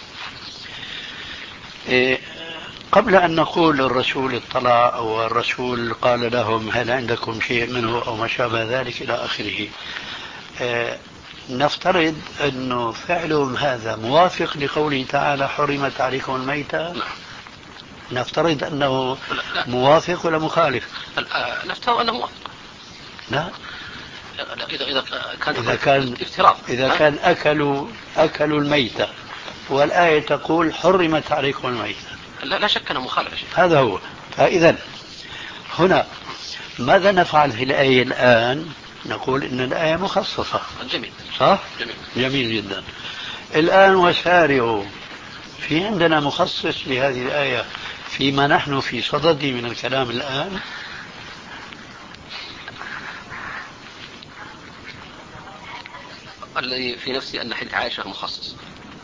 S3: قبل أن نقول الرسول اطلع أو الرسول قال لهم هل عندكم شيء منه أو ما شابه ذلك إلى آخره، نفترض أنه فعلهم هذا موافق لقوله تعالى: حرمت عليكم الميتة. نفترض أنه
S4: لا.
S3: موافق ولا مخالف؟
S4: نفترض أنه موافق.
S3: لا،
S4: إذا إذا كان
S3: إذا كان
S4: افتراض
S3: إذا كان أكلوا أكلوا الميتة والآية تقول حرمت عليكم الميتة،
S4: لا, لا شك أنه مخالف.
S3: هذا هو. فإذا هنا ماذا نفعل في الآية الآن؟ نقول إن الآية مخصصة.
S4: جميل.
S3: صح؟
S4: جميل.
S3: جميل جدا. الآن وسارعوا، في عندنا مخصص لهذه الآية فيما نحن في صدد من الكلام الآن؟
S4: الذي في نفسي أن حديث عائشة مخصص.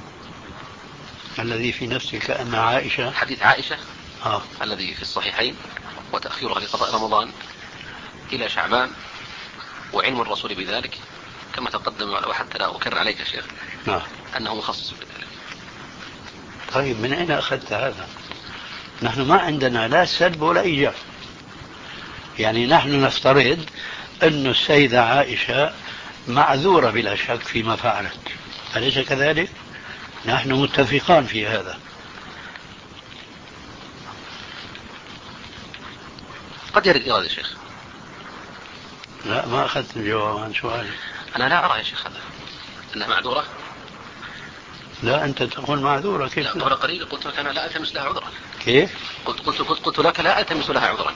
S3: الذي في نفسك أن عائشة
S4: حديث عائشة
S3: آه.
S4: الذي في الصحيحين وتأخيرها لقضاء رمضان إلى شعبان وعلم الرسول بذلك كما تقدم، وحتى لا أكرر عليك يا شيخ
S3: آه.
S4: أنه مخصص بذلك.
S3: طيب، من أين أخذت هذا؟ نحن ما عندنا لا سلب ولا إيجاب. يعني نحن نفترض أن السيدة عائشة معذورة بلا شك فيما فعلت، أليس كذلك؟ نحن متفقان في هذا.
S4: قد يرد إرادة يا شيخ.
S3: لا، ما أخذت الجواب عن سؤالي.
S4: أنا لا أرى يا شيخ هذا أنها معذورة.
S3: لا، أنت تقول معذورة. كيف؟
S4: لا، قبل قليل قلت لك أنا لا ألتمس لها عذرا.
S3: كيف؟
S4: قلت, قلت, قلت, قلت لك لا ألتمس لها عذرا.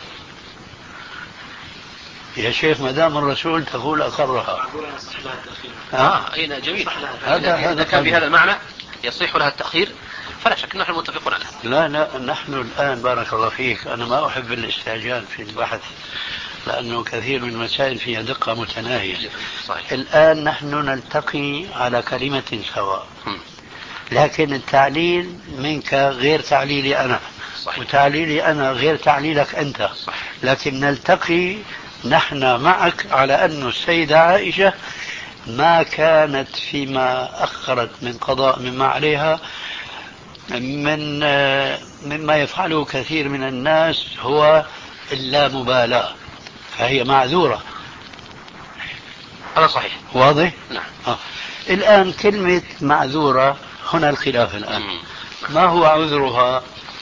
S3: يا شيخ، ما دام الرسول تقول أقرها.
S4: آه أين جميل. هذا إذا كان بهذا المعنى يصح لها التأخير فلا شك نحن متفقون عليه.
S3: لا لا، نحن الآن بارك الله فيك، أنا ما أحب الاستعجال في البحث لأنه كثير من المسائل فيها دقة متناهية.
S4: صحيح.
S3: الآن نحن نلتقي على كلمة سواء، لكن التعليل منك غير تعليلي أنا.
S4: صحيح.
S3: وتعليلي أنا غير تعليلك أنت.
S4: صحيح.
S3: لكن نلتقي نحن معك على أن السيدة عائشة ما كانت فيما أخرت من قضاء مما عليها من مما يفعله كثير من الناس هو اللامبالاة، فهي معذورة.
S4: هذا صحيح.
S3: واضح؟
S4: نعم.
S3: آه. الآن كلمة معذورة هنا الخلاف الآن. مم. ما هو عذرها؟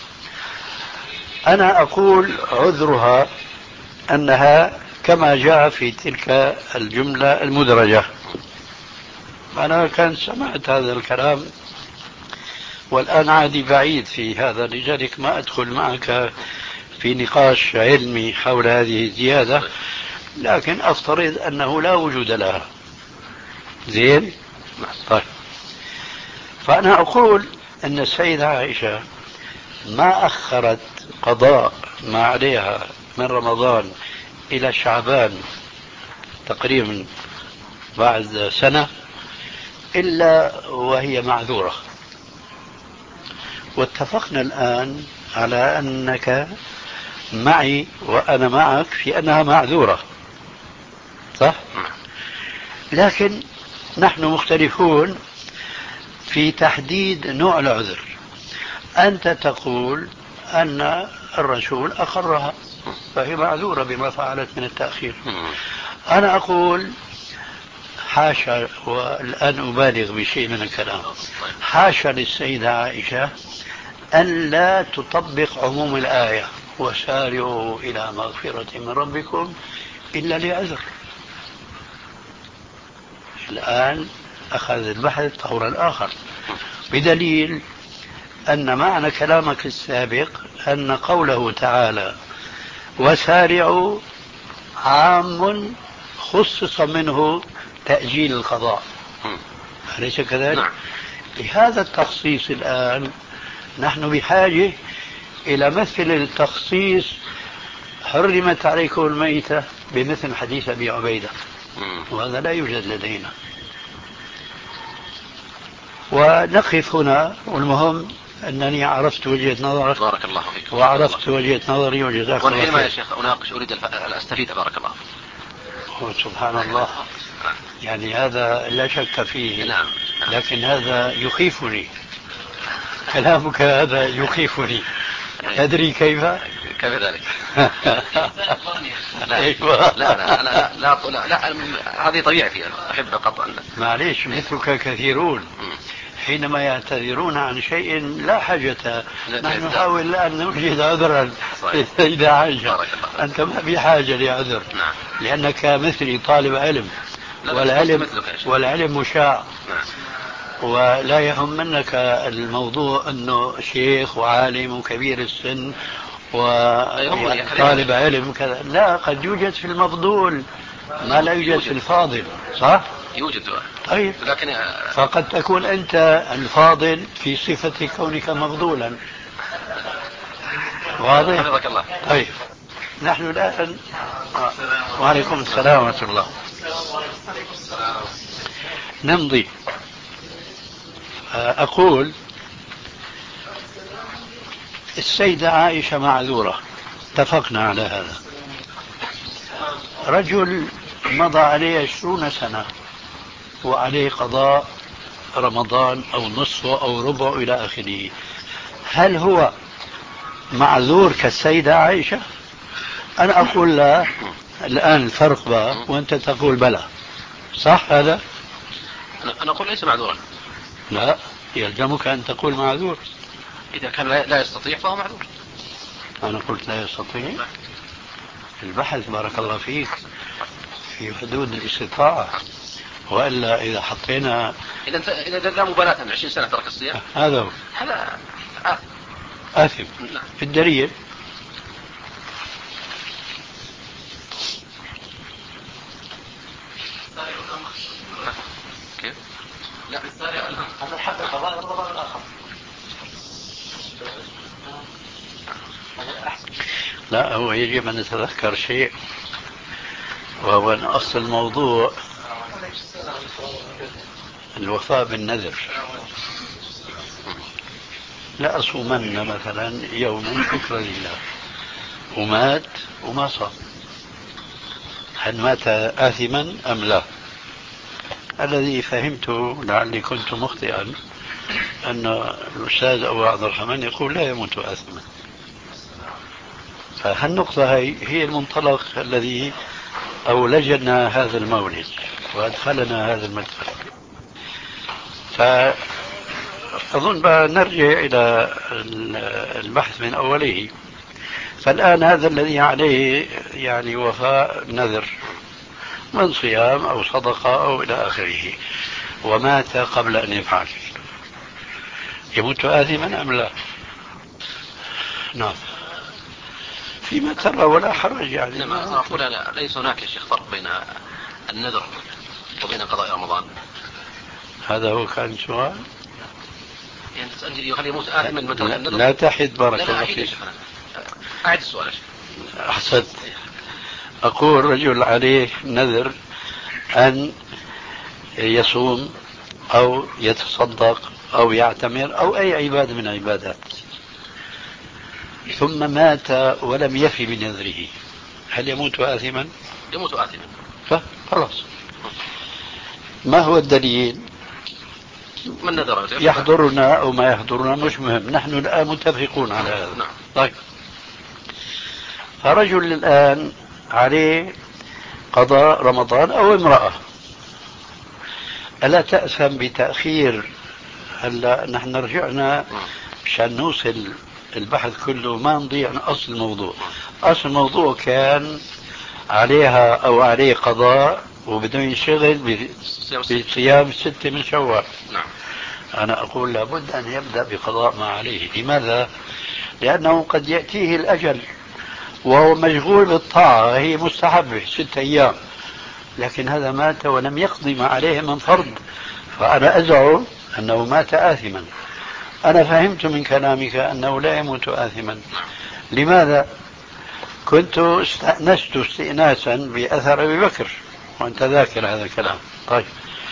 S3: أنا أقول عذرها أنها كما جاء في تلك الجملة المدرجة. أنا كان سمعت هذا الكلام والآن عادي بعيد في هذا، لذلك ما أدخل معك في نقاش علمي حول هذه الزيادة، لكن أفترض أنه لا وجود لها. زين؟ طيب، فأنا أقول أن السيدة عائشة ما أخرت قضاء ما عليها من رمضان إلى شعبان تقريبا بعد سنة إلا وهي معذورة، واتفقنا الآن على أنك معي وأنا معك في أنها معذورة، صح؟ لكن نحن مختلفون في تحديد نوع العذر. أنت تقول أن الرسول أقرها فهي معذورة بما فعلت من التأخير. أنا أقول حاشا، والآن أبالغ بشيء من الكلام، حاشا للسيدة عائشة أن لا تطبق عموم الآية وسارعوا إلى مغفرة من ربكم إلا لعذر. الآن أخذ البحث طورا آخر، بدليل أن معنى كلامك السابق أن قوله تعالى وسارعوا عام خصص منه تأجيل القضاء، أليس كذلك؟
S4: نعم.
S3: لهذا التخصيص الآن نحن بحاجة إلى مثل التخصيص حرمت عليكم الميتة بمثل حديث أبي عبيدة، وهذا لا يوجد لدينا. ونقف هنا، والمهم أنني عرفت وجهة نظرك
S4: بارك الله فيك
S3: وعرفت وجهة نظري وجزاك الله
S4: خير.
S3: خير.
S4: يا شيخ أناقش أريد الأستفيد. بارك الله
S3: سبحان الله، يعني هذا لا شك فيه.
S4: نعم.
S3: لكن هذا يخيفني، كلامك هذا يخيفني. تدري كيف؟
S4: كيف ذلك؟ لا.
S3: أيوة.
S4: لا لا لا لا, لا, لا, لا هذه طبيعة فيها، أحب قطعا.
S3: معليش، مثلك كثيرون حينما يعتذرون عن شيء لا حاجة، نحن نحاول أن نوجد عذرا للسيدة عائشة. أنت ما في حاجة لعذر، لأنك مثلي طالب علم، والعلم, والعلم مشاع، ولا يهم منك الموضوع أنه شيخ وعالم وكبير السن وطالب علم كذا. لا، قد يوجد في المفضول ما لا يوجد في الفاضل، صح؟
S4: يوجد.
S3: طيب،
S4: لكن
S3: فقد تكون أنت الفاضل في صفة كونك مفضولا. واضح؟
S4: حفظك الله.
S3: طيب، نحن الآن آه. وعليكم السلام ورحمة الله. نمضي. أقول السيدة عائشة معذورة، اتفقنا على هذا. رجل مضى عليه عشرون سنة وعليه قضاء رمضان أو نصفه أو ربعه إلى آخره، هل هو معذور كالسيدة عائشة؟ أنا أقول لا. الآن الفرق بقى، وأنت تقول بلى، صح هذا؟
S4: أنا أقول ليس معذورا.
S3: لا، يلزمك أن تقول معذور.
S4: إذا كان لا يستطيع فهو معذور.
S3: أنا قلت لا يستطيع. البحث بارك الله فيك في حدود الاستطاعة، وإلا إذا حطينا
S4: إذا إذا لا مبالاة من عشرين سنة ترك الصيام،
S3: هذا هو
S4: هذا
S3: آثم. في الدليل
S4: كيف؟ لا
S2: هذا حد القضاء رمضان الآخر.
S3: لا، هو يجب أن نتذكر شيء، وهو أن أصل الموضوع الوفاء بالنذر. لا أصومن مثلا يوما شكرا لله، ومات وما صام، هل مات آثما أم لا؟ الذي فهمته، لعلي كنت مخطئا، أن الأستاذ أبو عبد الرحمن يقول لا يموت آثما. فهالنقطة هي هي المنطلق الذي أولجنا هذا المولد وأدخلنا هذا المدخل. فأظن بقى نرجع إلى البحث من أوله. فالآن هذا الذي عليه يعني وفاء نذر من صيام أو صدقة أو إلى آخره، ومات قبل أن يفعل، يموت آثما أم لا؟ نعم، فيما ترى ولا حرج يعني.
S4: لما أقول أنا ليس هناك يا شيخ فرق بين النذر وبين قضاء رمضان.
S3: هذا هو كان سؤال.
S4: يعني تسألني يخلي يموت آثما من ترك النذر؟
S3: لا تحد بارك الله فيك.
S4: أعد السؤال.
S3: أحسنت. أقول رجل عليه نذر أن يصوم أو يتصدق أو يعتمر أو أي عبادة من العبادات، ثم مات ولم يفي بنذره، هل يموت آثما؟
S4: يموت آثما.
S3: خلاص، ما هو الدليل؟
S4: من نذر
S3: يحضرنا أو ما يحضرنا مش مهم، نحن الآن متفقون على هذا.
S4: نعم.
S3: طيب، فرجل الآن عليه قضاء رمضان أو امرأة، ألا تأثم بتأخير؟ هلا نحن رجعنا مشان نوصل البحث كله ما نضيع أصل الموضوع. أصل الموضوع كان عليها أو عليه قضاء وبده ينشغل بصيام ستة من شوال.
S4: نعم.
S3: أنا أقول لابد أن يبدأ بقضاء ما عليه. لماذا؟ لأنه قد يأتيه الأجل وهو مشغول بالطاعة، هي مستحبة ستة أيام، لكن هذا مات ولم يقضي ما عليه من فرض، فأنا أزعم أنه مات آثما. أنا فهمت من كلامك أنه لا يموت آثما. لماذا؟ كنت استأنست استئناسا بأثر أبي بكر وأنت ذاكر هذا الكلام. طيب،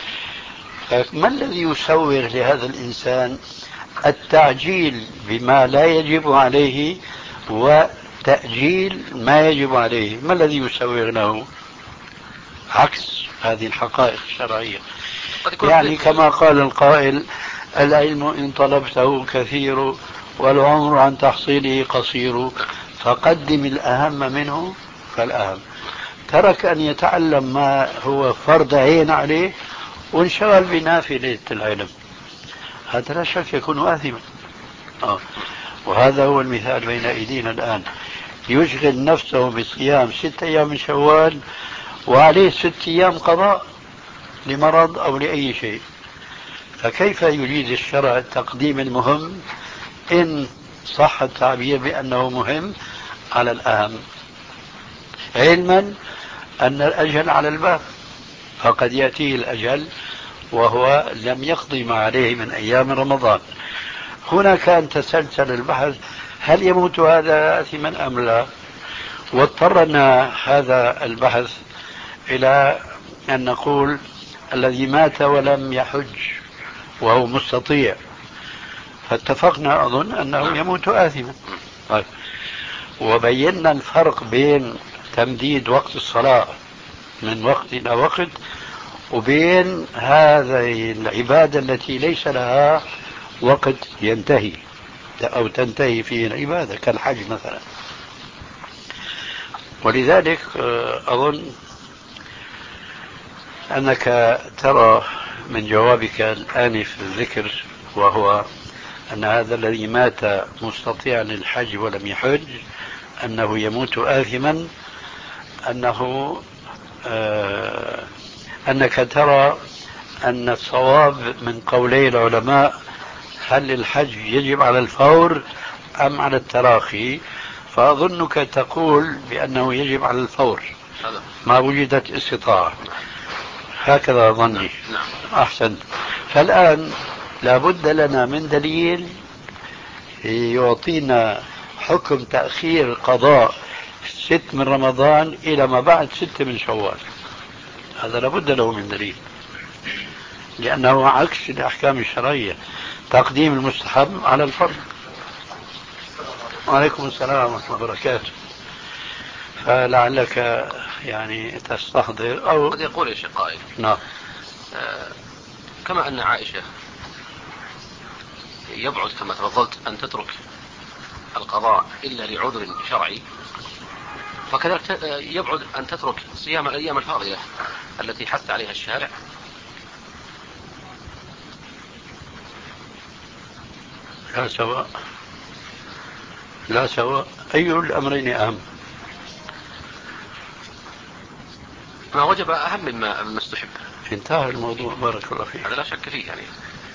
S3: ما الذي يسوغ لهذا الإنسان التعجيل بما لا يجب عليه وتأجيل ما يجب عليه؟ ما الذي يسوغ له؟ عكس هذه الحقائق الشرعية. يعني كما قال القائل: العلم إن طلبته كثير والعمر عن تحصيله قصير، فقدم الأهم منه فالأهم. ترك أن يتعلم ما هو فرض عين عليه وانشغل بنافلة العلم، هذا لا شك يكون آثما. آه. وهذا هو المثال بين أيدينا الآن، يشغل نفسه بصيام ستة أيام من شوال وعليه ست أيام قضاء لمرض أو لأي شيء. فكيف يريد الشرع تقديم المهم إن صح التعبير بأنه مهم على الأهم، علما أن الأجل على الباب، فقد يأتيه الأجل وهو لم يقضي ما عليه من أيام رمضان. هنا كان تسلسل البحث: هل يموت هذا آثما أم لا؟ واضطرنا هذا البحث إلى أن نقول الذي مات ولم يحج وهو مستطيع، فاتفقنا أظن أنه يموت آثما. طيب، وبينا الفرق بين تمديد وقت الصلاة من وقت إلى وقت وبين هذه العبادة التي ليس لها وقت ينتهي أو تنتهي فيه العبادة كالحج مثلا. ولذلك أظن أنك ترى من جوابك الآنف الذكر، وهو أن هذا الذي مات مستطيعا للحج ولم يحج أنه يموت آثما، أنه آه أنك ترى أن الصواب من قولي العلماء هل الحج يجب على الفور أم على التراخي، فأظنك تقول بأنه يجب على الفور ما وجدت استطاعة، هكذا ظني. أحسن. فالآن لابد لنا من دليل يعطينا حكم تأخير قضاء ست من رمضان إلى ما بعد ست من شوال، هذا لابد له من دليل، لأنه عكس الأحكام الشرعية، تقديم المستحب على الفرض. وعليكم السلام ورحمة الله وبركاته. فلعلك يعني تستحضر أو
S4: قد يقول يا شيخ قائل.
S3: نعم.
S4: آه كما أن عائشة يبعد كما تفضلت أن تترك القضاء إلا لعذر شرعي، فكذلك يبعد أن تترك صيام الأيام الفاضلة التي حث عليها الشارع.
S3: لا سواء، لا سواء، أي الأمرين أهم؟
S4: ما وجب أهم مما مما استحب.
S3: انتهى الموضوع، بارك الله فيك.
S4: هذا لا شك فيه يعني.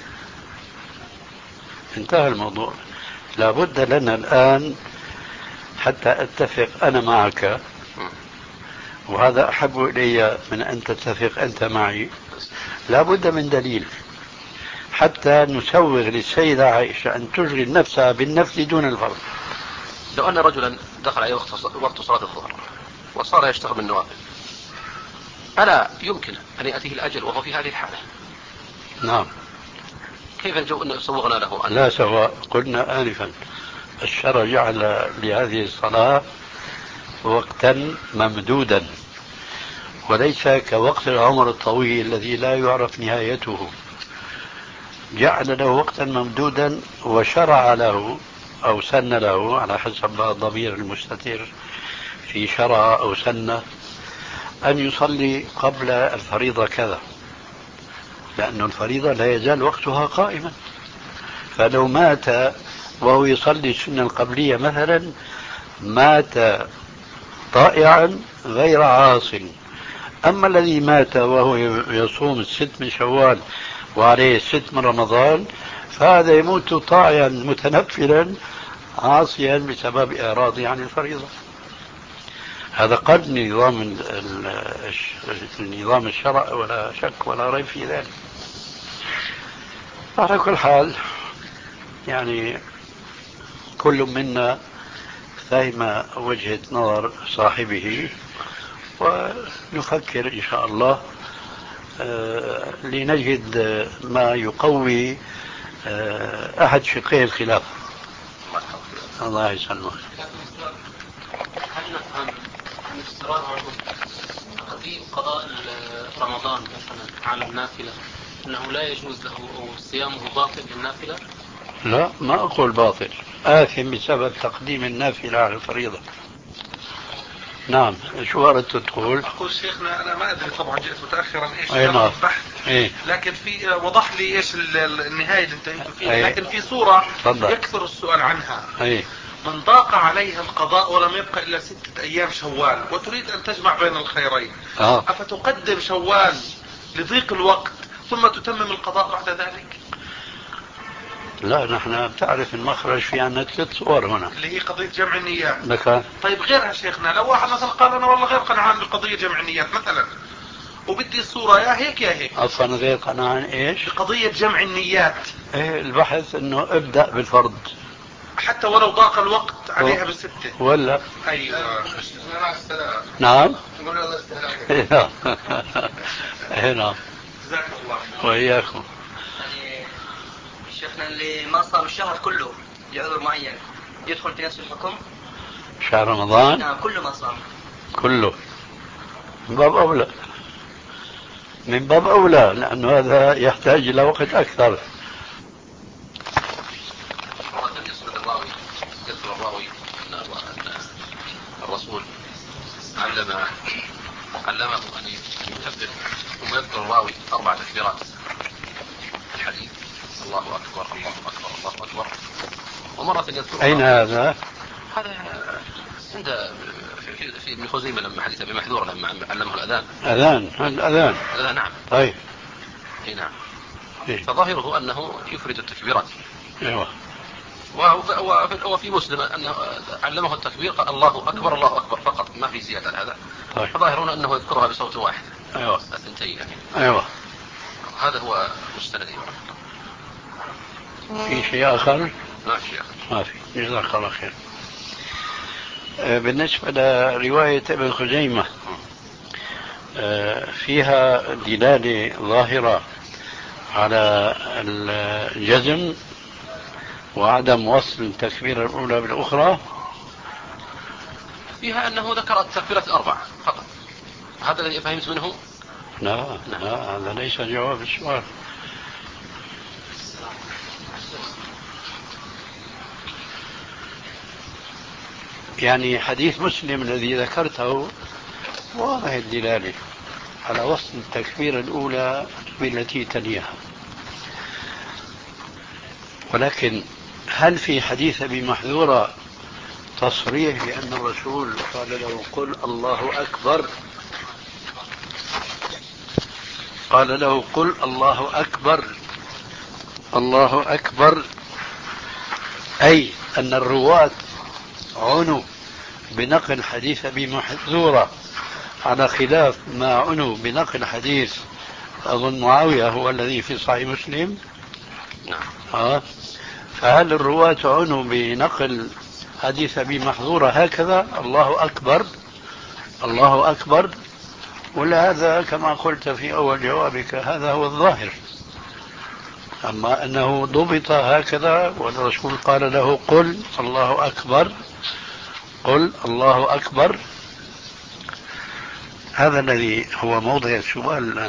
S3: انتهى الموضوع. لابد لنا الآن حتى أتفق أنا معك، وهذا أحب إلي من أن تتفق أنت معي، لابد من دليل حتى نسوغ للسيدة عائشة أن تشغل نفسها بالنفل دون الفرض.
S4: لو أن رجلا دخل عليه وقت صلاة الظهر وصار يشتغل بالنوافل، ألا يمكن أن يأتيه الأجل وهو في هذه الحالة؟
S3: نعم.
S4: كيف الجو صوغنا له أن
S3: لا سواء. قلنا آنفا الشرع جعل لهذه الصلاة وقتا ممدودا، وليس كوقت العمر الطويل الذي لا يعرف نهايته. جعل له وقتا ممدودا وشرع له أو سن له على حسب الضمير المستتر في شرع أو سنة أن يصلي قبل الفريضة كذا، لأن الفريضة لا يزال وقتها قائما. فلو مات وهو يصلي السنة القبلية مثلا مات طائعا غير عاصٍ. أما الذي مات وهو يصوم الست من شوال وعليه الست من رمضان فهذا يموت طائعا متنفلا عاصيا بسبب إعراضه عن الفريضة. هذا قد نظام النظام الشرع ولا شك ولا ريب في ذلك. على كل حال يعني كل منا فهم وجهة نظر صاحبه، ونفكر إن شاء الله لنجد ما يقوي أحد شقي الخلاف. الله يسلمك.
S5: هل نفهم من اشتراط تقديم قضاء رمضان مثلا على النافلة أنه لا يجوز له أو صيامه باطل للنافلة؟
S3: لا، ما أقول باطل، آثم بسبب تقديم النافلة على الفريضة. نعم. شو أردت تقول؟
S7: أقول شيخنا أنا ما أدري طبعا جئت متأخرا إيش
S3: أي نعم.
S7: البحث،
S3: إيه؟
S7: لكن في وضح لي إيش النهاية اللي انتهيتوا فيها.
S3: أيه.
S7: لكن في صورة
S3: فضل.
S7: يكثر السؤال عنها.
S3: أيه.
S7: من ضاق عليها القضاء ولم يبقى إلا ستة أيام شوال وتريد أن تجمع بين الخيرين،
S3: آه.
S7: أفتقدم شوال لضيق الوقت ثم تتمم القضاء بعد ذلك؟
S3: لا، نحن بتعرف المخرج في عنا ثلاث صور هنا
S7: اللي هي قضية جمع النيات.
S3: لك.
S7: طيب غيرها شيخنا، لو واحد مثلا قال أنا والله غير قنعان بقضية جمع النيات مثلا وبدي الصورة يا هيك يا هيك.
S3: أصلا غير قناعة إيش؟
S7: بقضية جمع النيات.
S3: إيه البحث إنه ابدأ بالفرض
S7: حتى ولو ضاق الوقت عليها بالستة.
S3: ولا.
S7: أيوة.
S3: نعم.
S6: نقول الله يستاهل.
S3: إيه نعم.
S7: جزاك الله.
S3: وإياكم.
S8: يعني شيخنا اللي ما صام الشهر كله لعذر معين يدخل في نفس الحكم؟
S3: شهر رمضان؟
S8: نعم كله ما صام.
S3: كله من باب أولى، من باب أولى، لأنه هذا يحتاج إلى وقت أكثر.
S4: يسرد الراوي يذكر الراوي أن الرسول علم علمه أن يكبر ثم يذكر الراوي أربع تكبيرات الحديث: الله أكبر الله أكبر الله أكبر. ومرة يذكر
S3: أين هذا؟
S4: هذا عند في, في ابن خزيمة لما حديث أبي محذور لما علمه الأذان. أذان
S3: الأذان
S4: الأذان نعم.
S3: طيب.
S4: اي نعم.
S3: إيه؟
S4: فظاهره أنه يفرد التكبيرات.
S3: أيوة.
S4: وفي مسلم أنه علمه التكبير قال الله أكبر الله أكبر فقط، ما في زيادة على هذا.
S3: طيب.
S4: فظاهرون أنه يذكرها بصوت واحد.
S3: أيوة.
S4: الثنتين يعني.
S3: أيوة.
S4: هذا هو مستندي.
S3: في شيء آخر؟
S4: ما في شيء آخر.
S3: ما في. جزاك الله خير. بالنسبة لرواية ابن خزيمة فيها دلالة ظاهرة على الجزم وعدم وصل التكبيرة الأولى بالأخرى.
S4: فيها أنه ذكر التكبيرة الأربع فقط. هذا الذي فهمت منه.
S3: لا لا، هذا ليس جواب السؤال. يعني حديث مسلم الذي ذكرته واضح الدلالة على وصل التكبيرة الأولى بالتي تليها، ولكن هل في حديث أبي محذورة تصريح بأن الرسول قال له قل الله أكبر؟ قال له قل الله أكبر الله أكبر، أي أن الرواة عنوا بنقل حديث أبي محذورة على خلاف ما عنوا بنقل حديث أظن معاوية هو الذي في صحيح مسلم.
S4: نعم.
S3: آه. فهل الرواة عنوا بنقل حديث أبي محذورة هكذا الله أكبر الله أكبر، ولا هذا كما قلت في أول جوابك هذا هو الظاهر أما أنه ضبط هكذا والرسول قال له قل الله أكبر، قل الله أكبر، هذا الذي هو موضع السؤال الآن.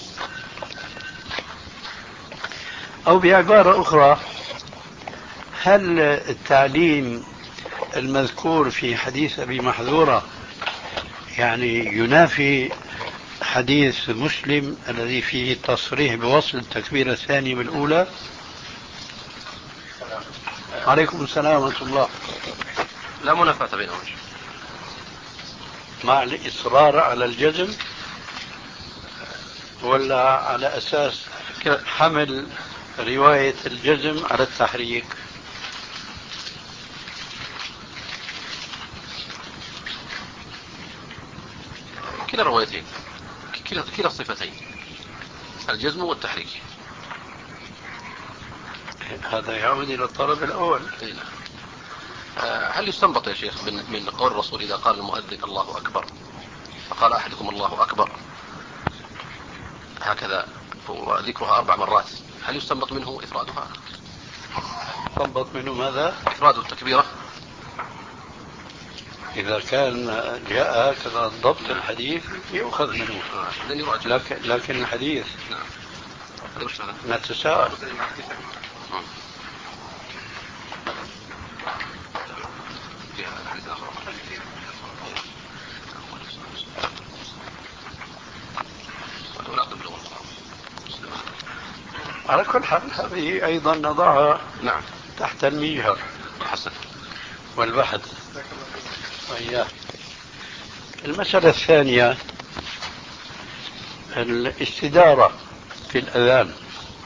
S3: أو بعبارة أخرى، هل التعليم المذكور في حديث أبي محذورة يعني ينافي حديث مسلم الذي فيه تصريح بوصل التكبيرة الثانية بالأولى؟ عليكم السلام ورحمة الله.
S4: لا منافاة بينهم
S3: مع الإصرار على الجزم ولا على أساس حمل رواية الجزم على التحريك؟
S4: كلا الروايتين، كلا كلا الصفتين، الجزم والتحريك.
S3: هذا يعود إلى الطلب الأول.
S4: هل يستنبط يا شيخ من قول الرسول إذا قال المؤذن الله أكبر فقال أحدكم الله أكبر هكذا وذكرها أربع مرات، هل يستنبط منه إفرادها؟
S3: يستنبط منه ماذا؟
S4: إفراد التكبيرة.
S3: إذا كان جاء هكذا ضبط الحديث يؤخذ منه، لكن, لكن الحديث نتساءل. على كل حال هذه أيضا نضعها
S4: نعم
S3: تحت المجهر
S4: حسن
S3: والبحث. أياه. المسألة الثانية الاستدارة في الأذان،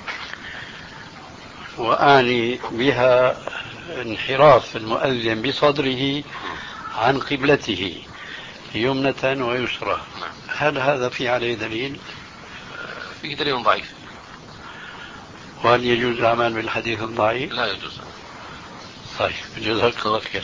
S3: وأعني بها انحراف المؤذن بصدره عن قبلته يمنة ويسرى، هل هذا في عليه دليل؟
S4: فيه دليل ضعيف.
S3: وهل يجوز العمل بالحديث الضعيف؟
S4: لا يجوز.
S3: طيب جزاك الله خير.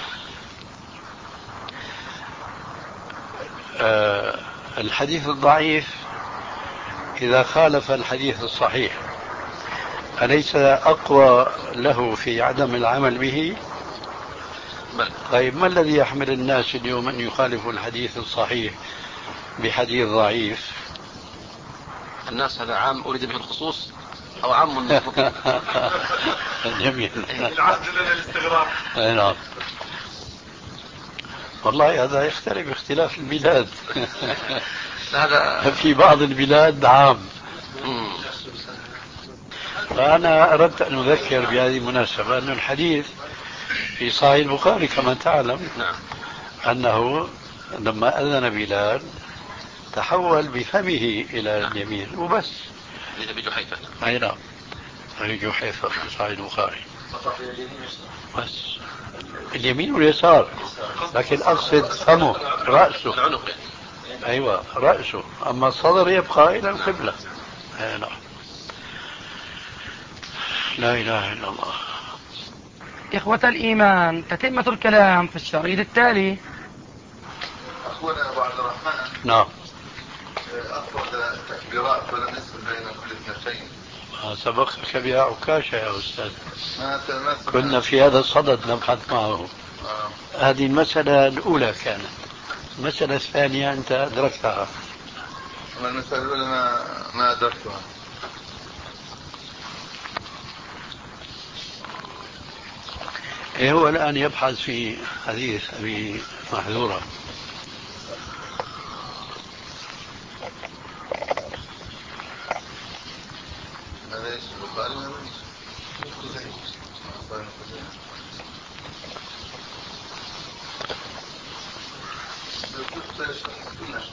S3: أه الحديث الضعيف إذا خالف الحديث الصحيح أليس أقوى له في عدم العمل به؟
S4: بل.
S3: طيب ما الذي يحمل الناس اليوم أن يخالفوا الحديث الصحيح بحديث ضعيف؟
S4: الناس هذا عام أريد به الخصوص أو عام مطلق؟
S3: جميل.
S7: العهد لنا الاستغراب.
S3: نعم. والله هذا يختلف اختلاف البلاد.
S4: هذا
S3: في بعض البلاد عام. فأنا أردت أن أذكر بهذه المناسبة أن الحديث في صحيح البخاري كما تعلم
S4: نعم.
S3: أنه لما أذن بلال تحول بفمه إلى اليمين وبس.
S4: لأبي جحيفة.
S3: أي نعم. أبي جحيفة في صحيح البخاري. بس اليمين واليسار، لكن أقصد فمه رأسه.
S4: العنق.
S3: أيوة رأسه، أما الصدر يبقى إلى القبلة. أي نعم. لا إله إلا الله.
S2: إخوة الإيمان، تتمة الكلام في الشريط التالي.
S6: أخونا أبو عبد الرحمن.
S3: نعم.
S6: أفرد التكبيرات ولم يسر بين كل اثنتين.
S3: سبقك بها عكاشة يا أستاذ.
S6: ما ما
S3: كنا في هذا الصدد نبحث معه.
S6: آه.
S3: هذه المسألة الأولى كانت. المسألة الثانية أنت أدركتها.
S6: أما المسألة الأولى ما ما أدركتها.
S3: إيه هو الآن يبحث في حديث أبي محذورة.
S6: هذا ايش البخاري وهذا ايش؟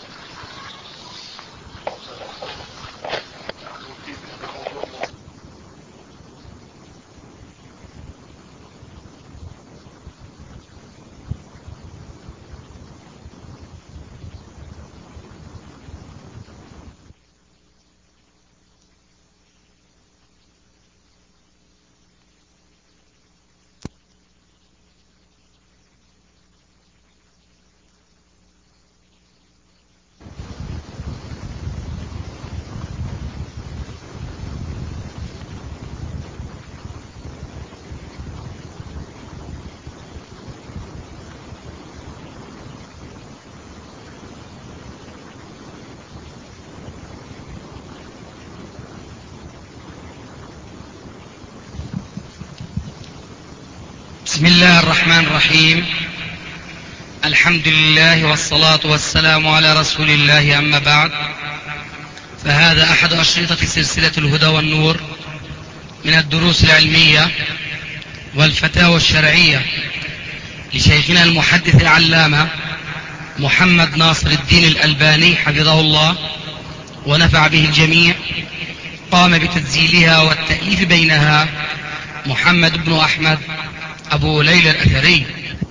S1: بسم الله الرحمن الرحيم. الحمد لله والصلاة والسلام على رسول الله، أما بعد، فهذا أحد أشرطة سلسلة الهدى والنور من الدروس العلمية والفتاوى الشرعية لشيخنا المحدث العلامة محمد ناصر الدين الألباني حفظه الله ونفع به الجميع. قام بتسجيلها والتأليف بينها محمد بن أحمد أبو ليلى الأثري.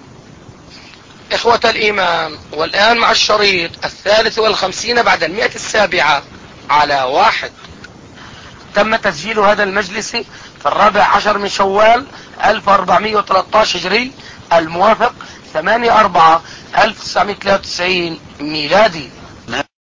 S2: إخوة الإيمان، والآن مع الشريط الثالث والخمسين بعد المئة السابعة على واحد. تم تسجيل هذا المجلس في الرابع عشر من شوال ألف وأربعمائة وثلاثة عشر هجري، الموافق ثمانية أربعة ألف وتسعمائة وثلاثة وتسعين ميلادي.